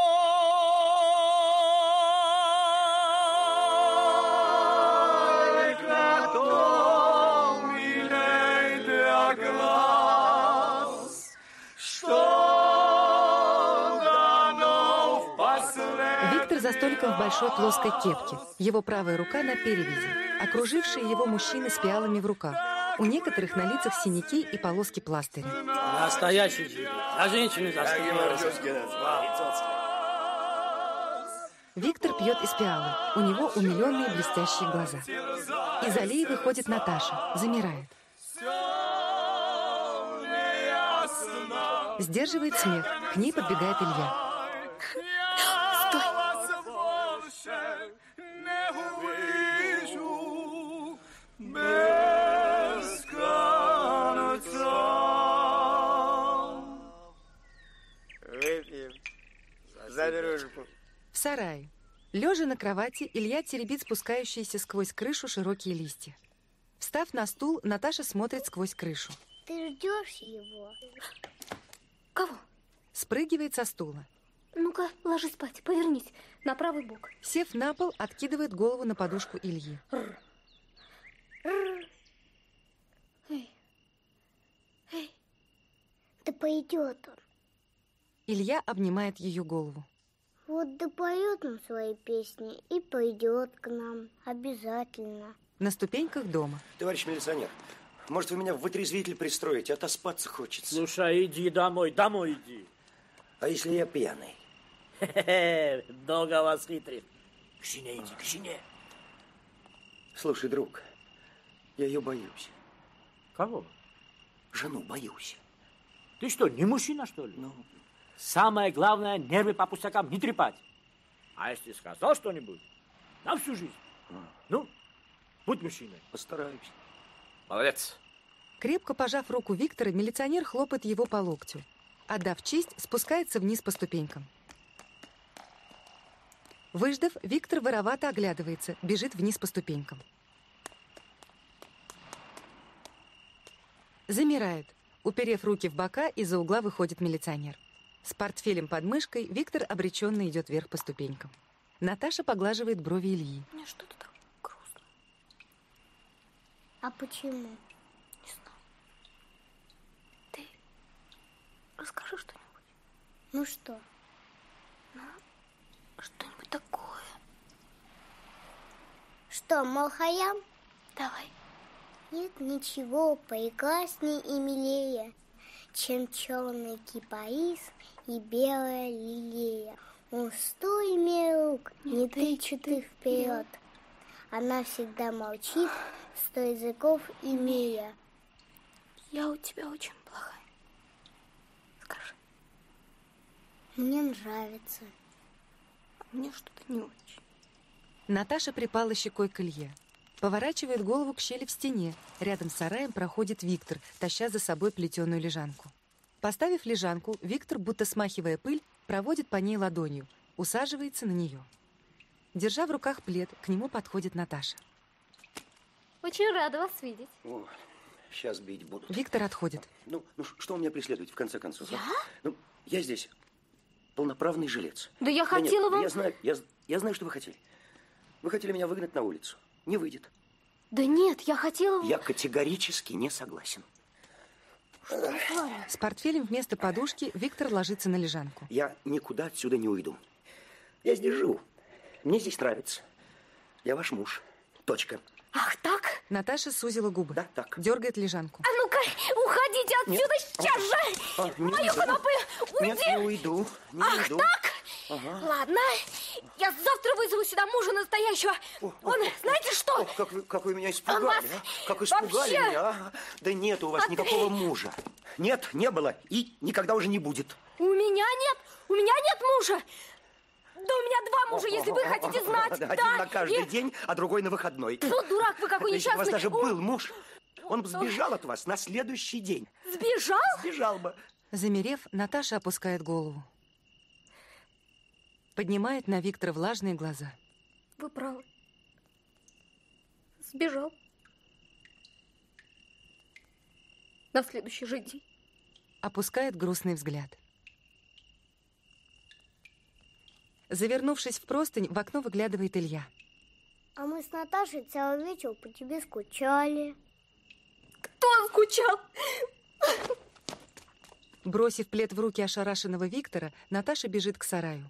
Виктор за столиком в большой плоской кепке. Его правая рука на перевязи. Окружившие его мужчины с пиалами в руках. У некоторых на лицах синяки и полоски пластыря. Настоящий джигит. А женщины застыли. Виктор пьет из пиалы. У него умиленные блестящие глаза. Из аллеи выходит Наташа. Замирает. Сдерживает смех. К ней подбегает Илья. За дружбу. В сарае. Лежа на кровати, Илья теребит спускающиеся сквозь крышу широкие листья. Встав на стул, Наташа смотрит сквозь крышу. Ты ждешь его? Кого? Спрыгивает со стула. Ну-ка, ложись спать, повернись на правый бок. Сев на пол, откидывает голову на подушку Ильи. Эй. Эй. Да пойдет он. Илья обнимает ее голову. Вот допоет нам свои песни и пойдет к нам обязательно. На ступеньках дома. Товарищ милиционер, может, вы меня в вытрезвитель пристроите? Отоспаться хочется. Слушай, иди домой, домой иди. А если я пьяный? Хе-хе, долго вас хитрит. К стене иди, к стене. Слушай, друг, я ее боюсь. Кого? Жену боюсь. Ты что, не мужчина, что ли? Ну... Самое главное, нервы по пустякам не трепать. А если сказал что-нибудь, на всю жизнь. А. Ну, будь мужчиной. Постараюсь. Молодец. Крепко пожав руку Виктора, милиционер хлопает его по локтю. Отдав честь, спускается вниз по ступенькам. Выждав, Виктор воровато оглядывается, бежит вниз по ступенькам. Замирает. Уперев руки в бока, из-за угла выходит милиционер. С портфелем под мышкой Виктор обреченно идет вверх по ступенькам. Наташа поглаживает брови Ильи. Мне что-то так грустно. А почему? Не знаю. Ты расскажи что-нибудь. Ну что? Ну, что-нибудь такое. Что, мол, Хаям? Давай. Нет ничего прекраснее и милее, чем черный кипарис и белая лилия. Устой рук, не тычет их вперед. Она всегда молчит, сто языков имея. Я у тебя очень плохая. Скажи. Мне нравится. А мне что-то не очень. Наташа припала щекой к Илье. Поворачивает голову к щели в стене. Рядом с сараем проходит Виктор, таща за собой плетеную лежанку. Поставив лежанку, Виктор, будто смахивая пыль, проводит по ней ладонью, усаживается на нее. Держа в руках плед, к нему подходит Наташа. Очень рада вас видеть. О, сейчас бить будут. Виктор отходит. Ну, ну что вы меня преследуете, в конце концов? Я? А? Ну, я здесь полноправный жилец. Да я Да хотела нет, вам... Я знаю, я, я знаю, что вы хотели. Вы хотели меня выгнать на улицу. Не выйдет. Да нет, я хотела... Я категорически не согласен. Что вы с вами? С портфелем вместо подушки Виктор ложится на лежанку. Я никуда отсюда не уйду. Я здесь живу. Мне здесь нравится. Я ваш муж. Точка. Ах, так? Наташа сузила губы. Да, так. Дергает лежанку. А ну-ка, уходите отсюда Нет. сейчас же! А, не Мою уйду. конопы, уйди! Нет, не уйду. Не Ах, уйду. так? Ага. Ладно, я завтра вызову сюда мужа настоящего. О, Он, о, знаете что? О, как, вы, как вы меня испугали, Он вас а? Как испугали вообще... меня, а? Да нет у вас Андрей. никакого мужа. Нет, не было и никогда уже не будет. У меня нет, у меня нет мужа. Да у меня два мужа, если вы хотите знать. Один Да, на каждый и- день, а другой на выходной. Ну, дурак вы какой Если у вас несчастный. даже У- был муж, он бы сбежал от вас на следующий день. Сбежал? Сбежал бы. Замерев, Наташа опускает голову. Поднимает на Виктора влажные глаза. Вы правы. Сбежал. На следующий же день. Опускает грустный взгляд. Завернувшись в простынь, в окно выглядывает Илья. А мы с Наташей целый вечер по тебе скучали. Кто скучал? Бросив плед в руки ошарашенного Виктора, Наташа бежит к сараю.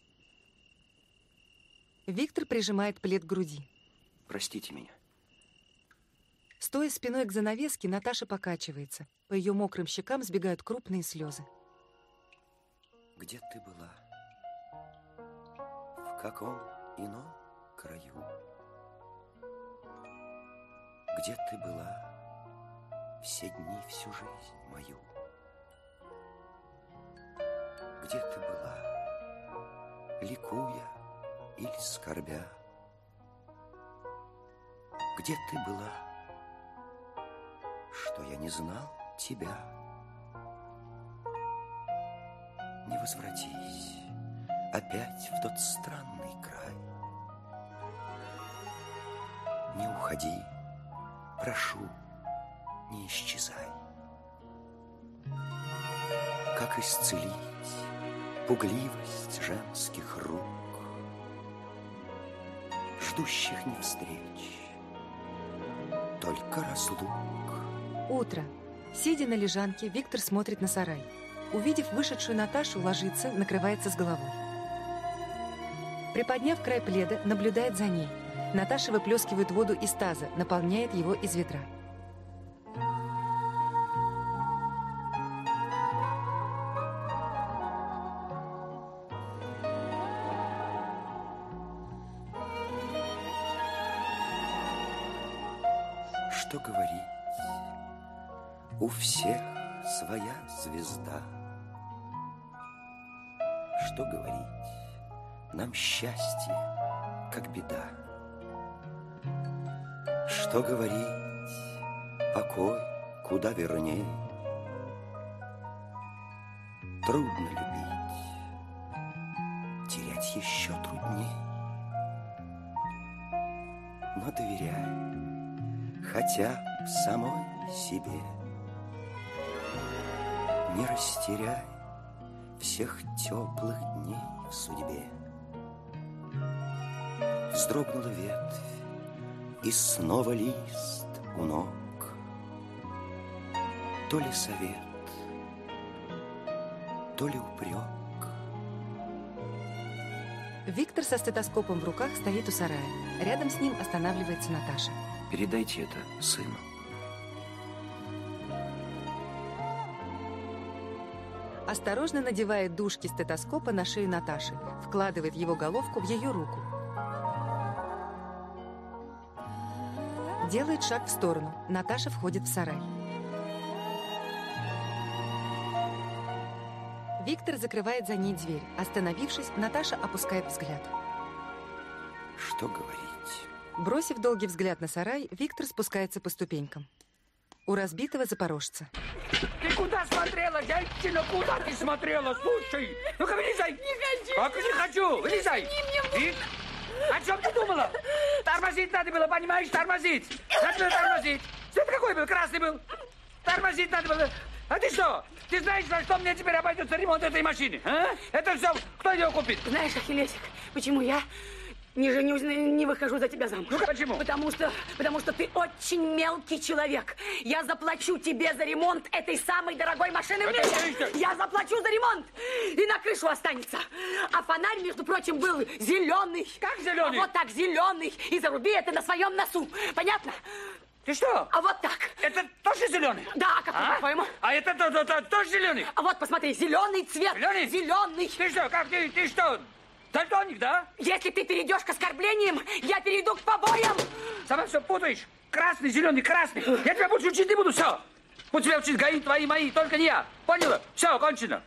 Виктор прижимает плед к груди. Простите меня. Стоя спиной к занавеске, Наташа покачивается. По ее мокрым щекам сбегают крупные слезы. Где ты была? В каком ином краю? Где ты была все дни, всю жизнь мою? Где ты была, ликуя или скорбя? Где ты была, что я не знал тебя? Не возвратись опять в тот странный край. Не уходи, прошу, не исчезай. Как исцелить пугливость женских рук, ждущих не встреч, только разлук. Утро. Сидя на лежанке, Виктор смотрит на сарай. Увидев вышедшую Наташу, ложится, накрывается с головой. Приподняв край пледа, наблюдает за ней. Наташа выплескивает воду из таза, наполняет его из ведра. Что говорить? У всех своя звезда. Что говорить? Нам счастье, как беда. Что говорить? Покой куда верней. Трудно любить, терять еще трудней. но доверяй, хотя б самой себе. Не растеряй всех теплых дней в судьбе. Вздрогнула ветвь, и снова лист у ног. То ли совет, то ли упрек. Виктор со стетоскопом в руках стоит у сарая. Рядом с ним останавливается Наташа. Передайте это сыну. Осторожно надевает дужки стетоскопа на шею Наташи, вкладывает его головку в ее руку. Делает шаг в сторону. Наташа входит в сарай. Виктор закрывает за ней дверь. Остановившись, Наташа опускает взгляд. Что говорить? Бросив долгий взгляд на сарай, Виктор спускается по ступенькам. У разбитого запорожца. Ты куда смотрела, женщина? Куда ты смотрела? Слушай, ну-ка вылезай. Не хочу. Как не хочу? Вылезай. Вик, о чем ты думала? Тормозить надо было, понимаешь? Тормозить. Надо было тормозить. Цвет какой был? Красный был. Тормозить надо было. А ты что? Ты знаешь, за что мне теперь обойдется ремонт этой машины? А? Это все, кто ее купит? Знаешь, Ахиллесик, почему я не женюсь, не выхожу за тебя замуж? Ну почему? Потому что, потому что ты очень мелкий человек. Я заплачу тебе за ремонт этой самой дорогой машины в мире. Я заплачу за ремонт. И на крышу останется. А фонарь, между прочим, был зеленый. Как зеленый? А вот так, зеленый. И заруби это на своем носу. Понятно? Ты что? А вот так. Это тоже зеленый? Да, как а? по-твоему? А это то, то, то, тоже зеленый? А вот посмотри, зеленый цвет. Зеленый? Зеленый. Ты что, как ты, ты что, дальтоник, да? Если ты перейдешь к оскорблениям, я перейду к побоям. Сама все путаешь. Красный, зеленый, красный. Я тебя больше учить не буду, все. Буду тебя учить, ГАИ твои, мои, только не я. Поняла? Все, кончено.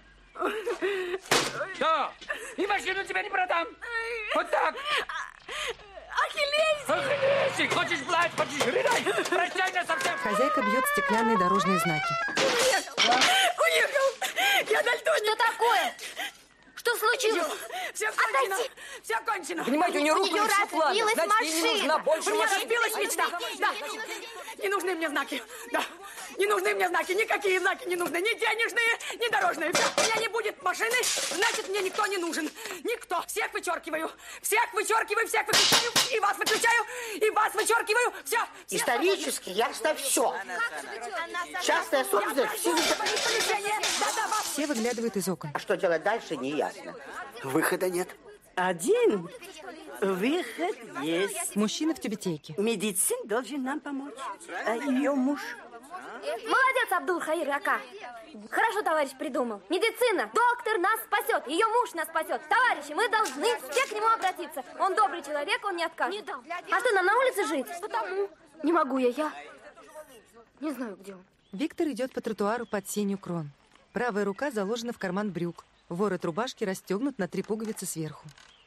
Все. И машину тебе не продам. Вот так. Ахиллесик! Ахиллесик! Хочешь плачь, хочешь рыдай? Прощай нас совсем! Хозяйка бьет стеклянные дорожные знаки. Уехал! Уехал! Я дальтоник! Что такое? Что случилось? Все кончено! Отойди. Все кончено! Понимаете, у нее руку Ее не все разбилась Значит, ей не нужна машина. больше У меня машин. разбилась мечта! Да! Не нужны мне знаки! Да! Не нужны мне знаки! Никакие знаки не нужны! Ни денежные, ни дорожные! Все, у меня не будет машины, значит, мне никто не нужен! Никто! Всех вычеркиваю! Всех вычеркиваю! Всех выключаю! И вас выключаю! И вас вычеркиваю! Все! Исторически ясно все. Частная собственность всегда. Все выглядывают из окон. А что делать дальше, не ясно. Выхода нет. Один выход есть. Мужчина в тюбетейке. Медицин должен нам помочь. А ее муж... Молодец, Абдул-Хаир Ака. Хорошо, товарищ, придумал. Медицина. Доктор нас спасет. Ее муж нас спасет. Товарищи, мы должны все к нему обратиться. Он добрый человек, он не откажет. Не дам. А что, нам на улице жить? Потому. Не могу я, я не знаю, где он. Виктор идет по тротуару под сенью крон. Правая рука заложена в карман брюк. Ворот рубашки расстегнут на три пуговицы сверху.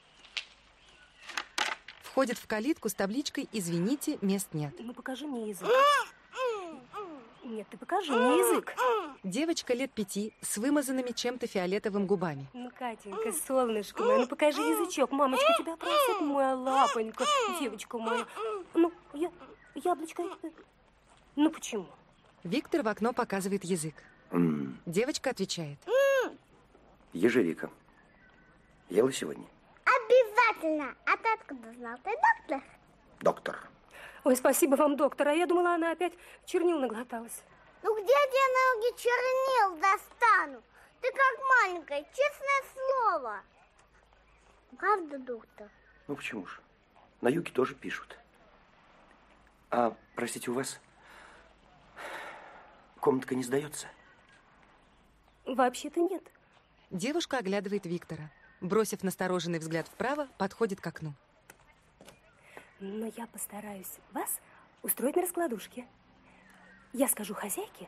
Входит в калитку с табличкой «Извините, мест нет». Ну, покажи мне язык. Нет, ты покажи мне язык. Девочка лет пяти с вымазанными чем-то фиолетовым губами. Ну, Катенька, солнышко мое, ну покажи язычок. Мамочка тебя просит, моя лапонька, девочка моя. Ну, я, яблочко. Ну, почему? Виктор в окно показывает язык. М. Девочка отвечает. Ежевика. Ела сегодня? Обязательно. А ты откуда знал? Ты доктор? Доктор. Ой, спасибо вам, доктор. А я думала, она опять чернил наглоталась. Ну где я на ноги чернил достану? Ты как маленькая, честное слово. Правда, доктор? Ну почему ж? На юге тоже пишут. А, простите, у вас комнатка не сдается? Вообще-то нет. Девушка оглядывает Виктора. Бросив настороженный взгляд вправо, подходит к окну. Но я постараюсь вас устроить на раскладушке. Я скажу хозяйке.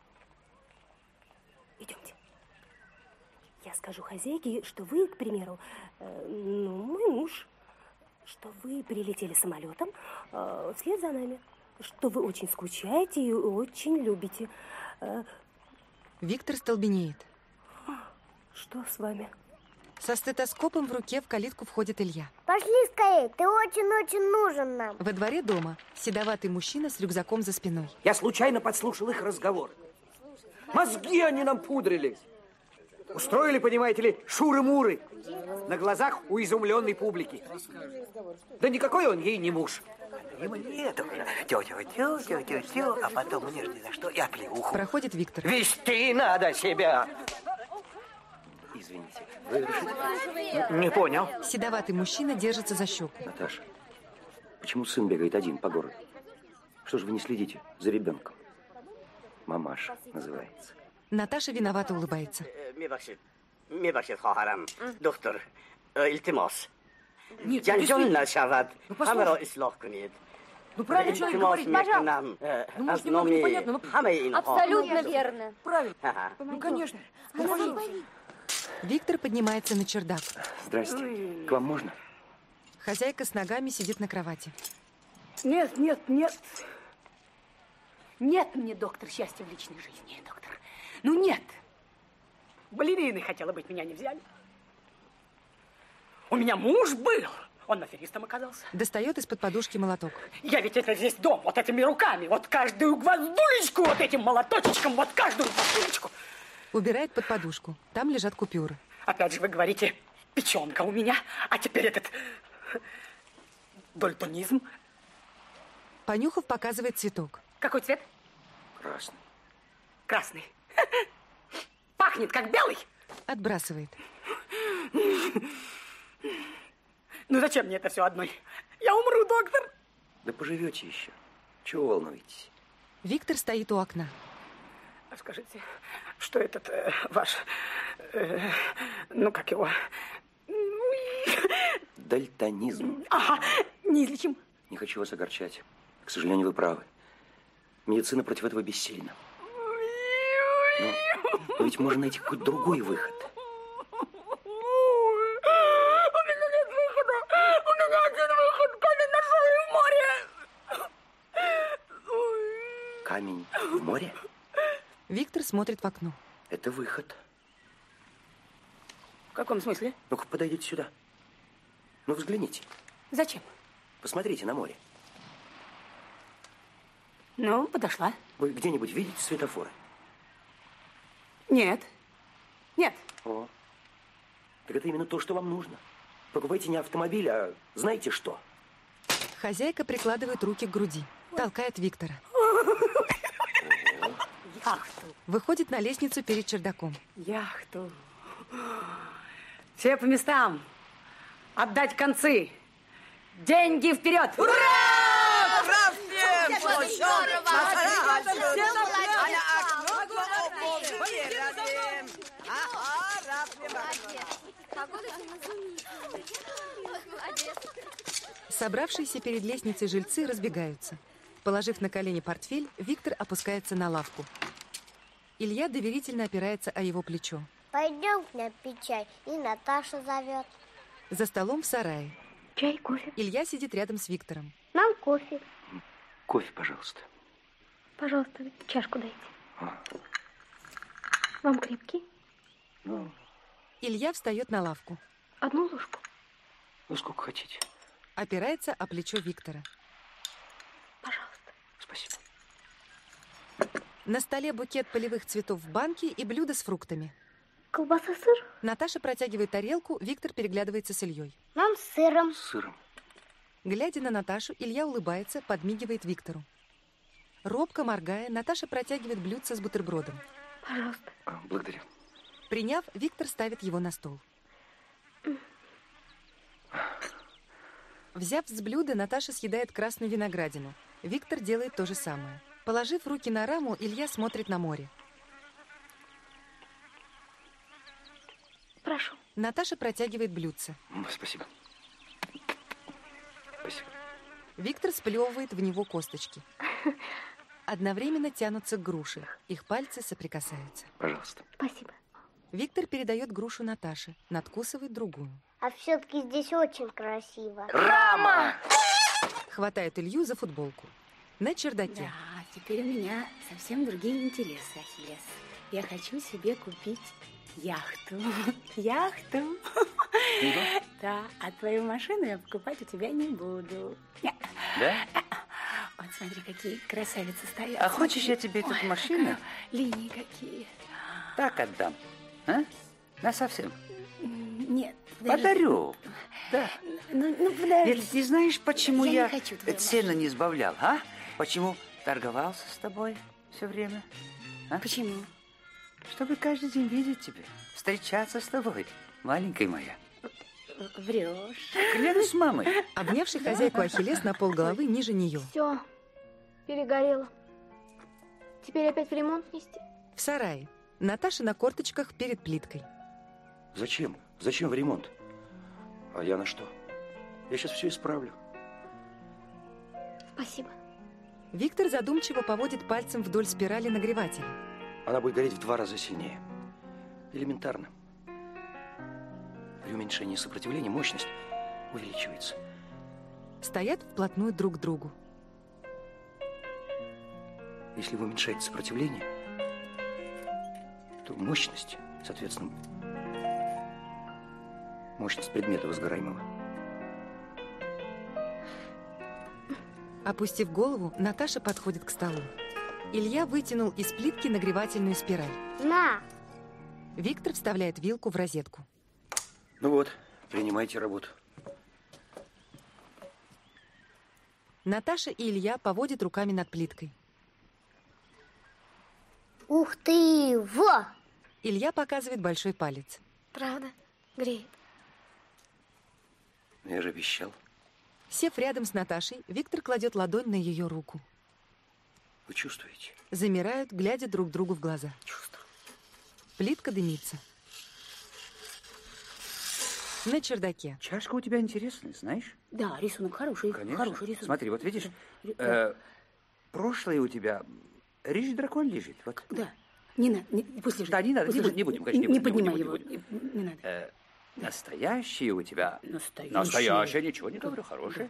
Идемте. Я скажу хозяйке, что вы, к примеру, э, ну, мой муж, что вы прилетели самолетом э, вслед за нами, что вы очень скучаете и очень любите. Э, Виктор столбенеет. Что с вами? Со стетоскопом в руке в калитку входит Илья. Пошли скорее, ты очень-очень нужен нам. Во дворе дома седоватый мужчина с рюкзаком за спиной. Я случайно подслушал их разговор. Мозги они нам пудрили. Устроили, понимаете ли, шуры-муры на глазах у изумленной публики. Да никакой он ей не муж. Ему нет уже. Тю-тю-тю-тю-тю-тю, а потом мне ж ни за что и оплеуху. Проходит Виктор. Вести надо себя. Извините. Вы решите? Не понял. Седоватый мужчина держится за щеку. Наташа, почему сын бегает один по городу? Что же вы не следите за ребенком? Мамаша называется. Наташа виновато улыбается. میبخشید میبخشید خواهرم دکتر التماس Нет, جنجال نشود Ну, همه послушай. را اصلاح کنید Ну, правильно человек التماس говорит, пожалуйста. میکنم Ну, может, از немного نام непонятно, но... همه اینها Абсолютно верно. Правильно. Ага. Ну, конечно. Помоги. Виктор поднимается на чердак. Здрасте. К вам можно? Хозяйка с ногами сидит на кровати. Нет, нет, нет. Нет мне, доктор, счастья в личной жизни, доктор. Ну, нет. Балериной хотела быть, меня не взяли. У меня муж был. Он аферистом оказался. Достает из-под подушки молоток. Я ведь это весь дом, вот этими руками, вот каждую гвоздулечку, вот этим молоточечком, вот каждую гвоздулечку. Убирает под подушку. Там лежат купюры. Опять же, вы говорите, печенка у меня, а теперь этот дальтонизм. Понюхав, показывает цветок. Какой цвет? Красный. Красный. Пахнет, как белый. Отбрасывает. Ну, зачем мне это все одной? Я умру, доктор. Да поживете еще. Чего волнуетесь? Виктор стоит у окна. А скажите, что этот э, ваш, э, ну, как его? Дальтонизм. Ага, неизлечим. Не хочу вас огорчать. К сожалению, вы правы. Медицина против этого бессильна. Но, но ведь можно найти какой-то другой выход. У меня нет выхода. У меня один выход. Камень нашел в море. Камень в море? Виктор смотрит в окно. Это выход. В каком смысле? Ну-ка, подойдите сюда. Ну, взгляните. Зачем? Посмотрите на море. Ну, подошла. Вы где-нибудь видите светофоры? Нет. Нет. О, так это именно то, что вам нужно. Покупайте не автомобиль, а знаете что? Хозяйка прикладывает руки к груди. Толкает Виктора. Яхту. Выходит на лестницу перед чердаком. Яхту. Все по местам. Отдать концы. Деньги вперед! Ура! Ура всем! Здорово! Собравшиеся перед лестницей жильцы разбегаются. Положив на колени портфель, Виктор опускается на лавку. Илья доверительно опирается о его плечо. Пойдем к нам пить чай, и Наташа зовет. За столом в сарае. Чай, кофе. Илья сидит рядом с Виктором. Нам кофе. Кофе, пожалуйста. Пожалуйста, чашку дайте. А. Вам крепкий? Ну, Илья встает на лавку. Одну ложку. ну, сколько хотите. Опирается о плечо Виктора. Пожалуйста. Спасибо. На столе букет полевых цветов в банке и блюдо с фруктами. Колбаса, сыр? Наташа протягивает тарелку, Виктор переглядывается с Ильей. Нам с сыром. С сыром. Глядя на Наташу, Илья улыбается, подмигивает Виктору. Робко моргая, Наташа протягивает блюдце с бутербродом. Пожалуйста. А, благодарю. Приняв, Виктор ставит его на стол. Взяв с блюда, Наташа съедает красную виноградину. Виктор делает то же самое. Положив руки на раму, Илья смотрит на море. Прошу. Наташа протягивает блюдце. Спасибо. Спасибо. Виктор сплевывает в него косточки. Одновременно тянутся к груше. Их пальцы соприкасаются. Пожалуйста. Спасибо. Виктор передает грушу Наташе, надкусывает другую. А все-таки здесь очень красиво. Рама! Хватает Илью за футболку. На чердаке. Да, теперь у меня совсем другие интересы, Ахиллес. Я хочу себе купить Яхту. Яхту. Да, а твою машину я покупать у тебя не буду. Да? Вот смотри, какие красавицы стоят. А хочешь, я тебе эту Ой, машину? Линии какие. Так отдам. А? На совсем. Нет. Подарю. Да. Ну, ну подожди. Ведь ты знаешь, почему Я я, не хочу твою цену не сбавлял, а? Почему торговался с тобой все время? А? Почему? Чтобы каждый день видеть тебя, встречаться с тобой, маленькая моя. Врешь. Клянусь мамой. Обнявший хозяйку Ахиллес на полголовы ниже нее. Все, перегорело. Теперь опять в ремонт нести? В сарае. Наташа на корточках перед плиткой. Зачем? Зачем в ремонт? А я на что? Я сейчас все исправлю. Спасибо. Виктор задумчиво поводит пальцем вдоль спирали нагревателя. Она будет гореть в два раза сильнее. Элементарно. При уменьшении сопротивления мощность увеличивается. Стоят вплотную друг к другу. Если вы уменьшаете сопротивление, то мощность, соответственно, мощность предмета возгораемого. Опустив голову, Наташа подходит к столу. Илья вытянул из плитки нагревательную спираль. На! Виктор вставляет вилку в розетку. Ну вот, принимайте работу. Наташа и Илья поводят руками над плиткой. Ух ты! Во! Илья показывает большой палец. Правда? Греет. Я же обещал. Сев рядом с Наташей, Виктор кладет ладонь на ее руку. Вы чувствуете? Замирают, глядя друг другу в глаза. Чувствую. Плитка дымится. На чердаке. Чашка у тебя интересная, знаешь? Да, рисунок хороший. Конечно. Хороший рисунок. Смотри, вот видишь, Да. э, прошлое у тебя речь дракон лежит. Вот. Да. Не надо, не, пусть лежит. Да, не надо, Пусть не, лежит. будем, не будем, конечно, не, Не будем, поднимай не его. будем, не будем. Не надо. Э, настоящее у тебя. Настоящее. Настоящее, ничего не говорю, хорошее.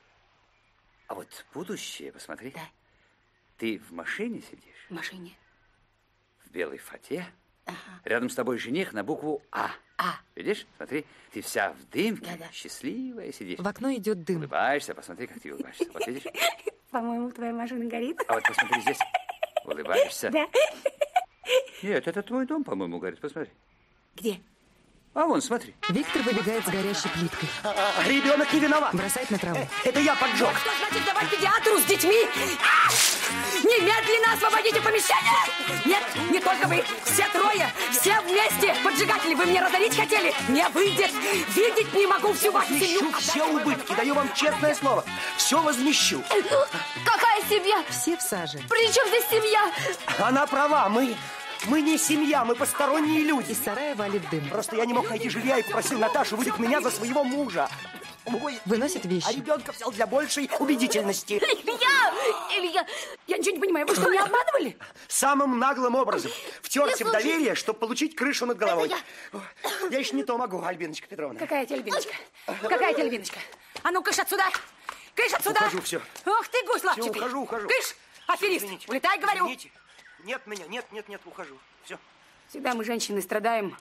А вот будущее, посмотри. Да. Ты в машине сидишь. В машине. В белой фате. Ага. Рядом с тобой жених на букву А. А. Видишь? Смотри, ты вся в дымке, Да-да. счастливая сидишь. В окно идет дым. Улыбаешься, посмотри, как ты улыбаешься. Вот видишь? По-моему, твоя машина горит. А вот посмотри здесь. Улыбаешься. Да. Нет, это твой дом, по-моему, горит. Посмотри. Где? А вон, смотри. Виктор выбегает с горящей плиткой. А, ребенок не виноват. Бросает на траву. Это я поджег. Что значит давать педиатру с детьми? А! Немедленно освободите помещение! Нет, не только вы, все трое, все вместе. Поджигатели, вы мне разорить хотели? Не выйдет. Видеть не могу всю вашу семью. Возмещу все убытки, даю вам честное слово. Все возмещу. Какая семья? Все в саже. При чем здесь семья? Она права, мы... Мы не семья, мы посторонние люди. Из сарая валит дым. Просто я не мог найти жилья и попросил Наташу выдать меня за своего мужа. Ой, Выносит вещи. а ребенка взял для большей убедительности. Илья! Илья! Я ничего не понимаю, вы что, меня обманывали? Самым наглым образом. Втерся в слушай. доверие, чтобы получить крышу над головой. Я еще не то могу, Альбиночка Петровна. Какая тебе Альбиночка? Какая тебе Альбиночка? А ну, кыш отсюда! Кыш отсюда! Ухожу, все. Ох ты, гусь лапчатый! Все, ухожу, ухожу. Кыш! Аферист! Извините. Улетай, говорю! Извините. Нет меня, нет, нет, нет, ухожу. Все. Всегда мы, женщины, страдаем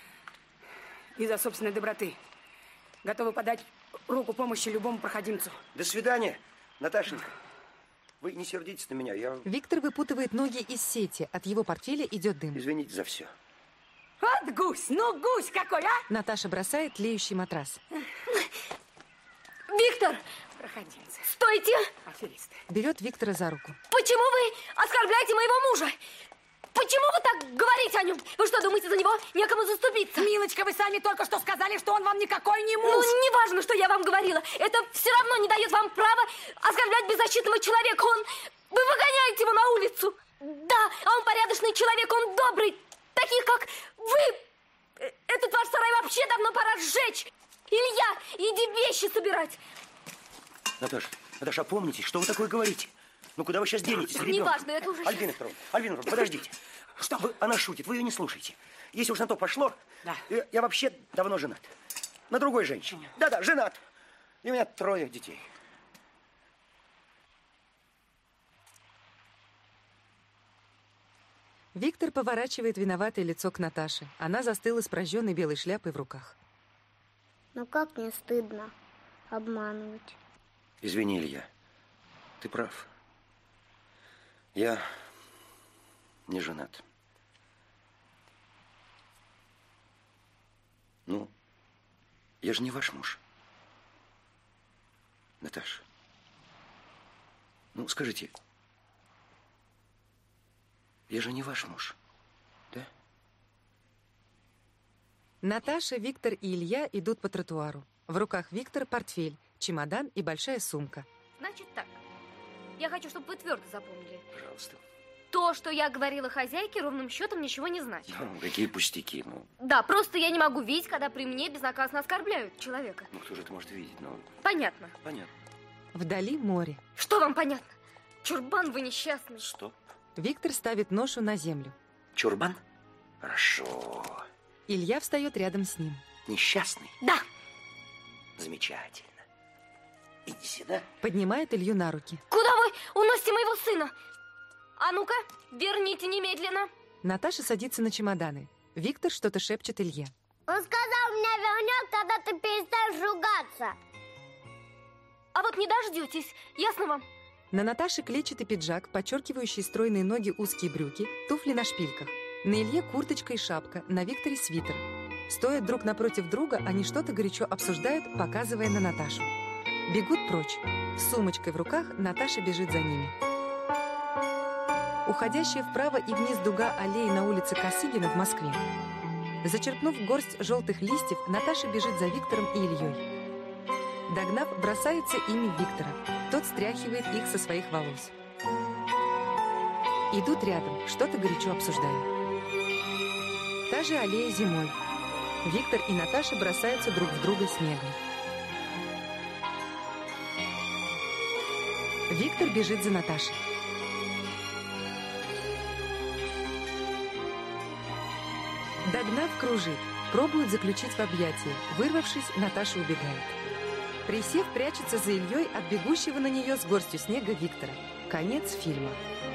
из-за собственной доброты. Готовы подать руку помощи любому проходимцу. До свидания, Наташенька. Вы не сердитесь на меня, я... Виктор выпутывает ноги из сети. От его портфеля идет дым. Извините за все. Вот гусь, ну гусь какой, а! Наташа бросает тлеющий матрас. Виктор! Проходимцы. Стойте! Аферисты. Берет Виктора за руку. Почему вы оскорбляете моего мужа? Почему вы так говорите о нем? Вы что, думаете, за него некому заступиться? Милочка, вы сами только что сказали, что он вам никакой не муж. Ну, не важно, что я вам говорила. Это все равно не дает вам права оскорблять беззащитного человека. Он... Вы выгоняете его на улицу. Да, а он порядочный человек, он добрый. Таких, как вы. Этот ваш сарай вообще давно пора сжечь. Илья, иди вещи собирать. Наташа, Наташа, опомнитесь, что вы такое говорите? Ну, куда вы сейчас денетесь, ребенок? Неважно, это уже... Альбина Петровна, Альбина Петровна, подождите. Что? Вы, она шутит, вы ее не слушайте. Если уж на то пошло, да. я, я вообще давно женат. На другой женщине. Да-да, женат. И у меня трое детей. Виктор поворачивает виноватое лицо к Наташе. Она застыла с прожженной белой шляпой в руках. Ну как не стыдно обманывать? Извини, Илья, ты прав. Я не женат. Ну, я же не ваш муж. Наташа, ну скажите, я же не ваш муж, да? Наташа, Виктор и Илья идут по тротуару. В руках Виктора портфель, чемодан и большая сумка. Значит так, я хочу, чтобы вы твердо запомнили. Пожалуйста. То, что я говорила хозяйке, ровным счетом ничего не значит. Ну, какие пустяки, ну. Да, просто я не могу видеть, когда при мне безнаказанно оскорбляют человека. Ну, кто же это может видеть, ну? Понятно. Понятно. Вдали море. Что вам понятно? Чурбан, вы несчастный. Стоп. Виктор ставит ношу на землю. Чурбан? Хорошо. Илья встает рядом с ним. Несчастный? Да. Замечательно. Иди сюда. Поднимает Илью на руки. Куда вы уносите моего сына? А ну-ка, верните немедленно. Наташа садится на чемоданы. Виктор что-то шепчет Илье. Он сказал, меня вернет, когда ты перестанешь ругаться. А вот не дождетесь, ясно вам? На Наташе клетчатый пиджак, подчеркивающий стройные ноги, узкие брюки, туфли на шпильках. На Илье курточка и шапка, на Викторе свитер. Стоя друг напротив друга, они что-то горячо обсуждают, показывая на Наташу. Бегут прочь. С сумочкой в руках Наташа бежит за ними. Уходящая вправо и вниз дуга аллеи на улице Косыгина в Москве. Зачерпнув горсть желтых листьев, Наташа бежит за Виктором и Ильей. Догнав, бросается ими в Виктора. Тот стряхивает их со своих волос. Идут рядом, что-то горячо обсуждая. Та же аллея зимой. Виктор и Наташа бросаются друг в друга снегом. Виктор бежит за Наташей. Догнав, кружит. Пробует заключить в объятия. Вырвавшись, Наташа убегает. Присев, прячется за Ильей от бегущего на нее с горстью снега Виктора. Конец фильма.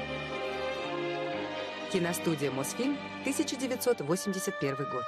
Киностудия «Мосфильм», тысяча девятьсот восемьдесят первый год.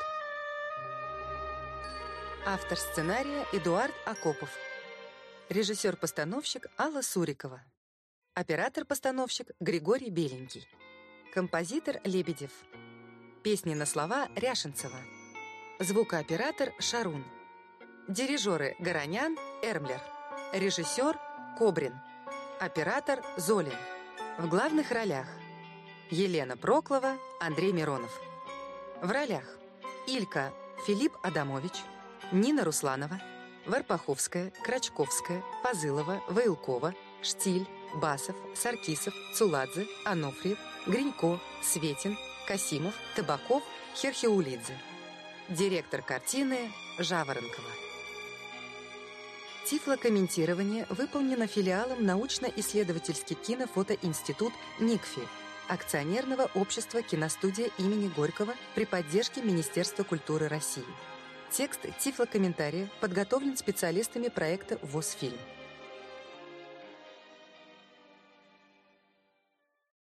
Автор сценария Эдуард Акопов. Режиссер-постановщик Алла Сурикова. Оператор-постановщик Григорий Беленький. Композитор Лебедев. Песни на слова Ряшенцева. Звукооператор Шарун. Дирижеры Горонян, Эрмлер. Режиссер Кобрин. Оператор Золин. В главных ролях Елена Проклова, Андрей Миронов. В ролях Илька Филипп Адамович, Нина Русланова, Варпаховская, Крачковская, Пазылова, Ваилкова, Штиль, Басов, Саркисов, Цуладзе, Анофриев, Гринько, Светин, Касимов, Табаков, Херхеулидзе. Директор картины Жаворонкова. Тифлокомментирование выполнено филиалом научно-исследовательский кинофотоинститут НИКФИ, акционерного общества киностудия имени Горького при поддержке Министерства культуры России. Текст тифлокомментария подготовлен специалистами проекта ВОС-фильм.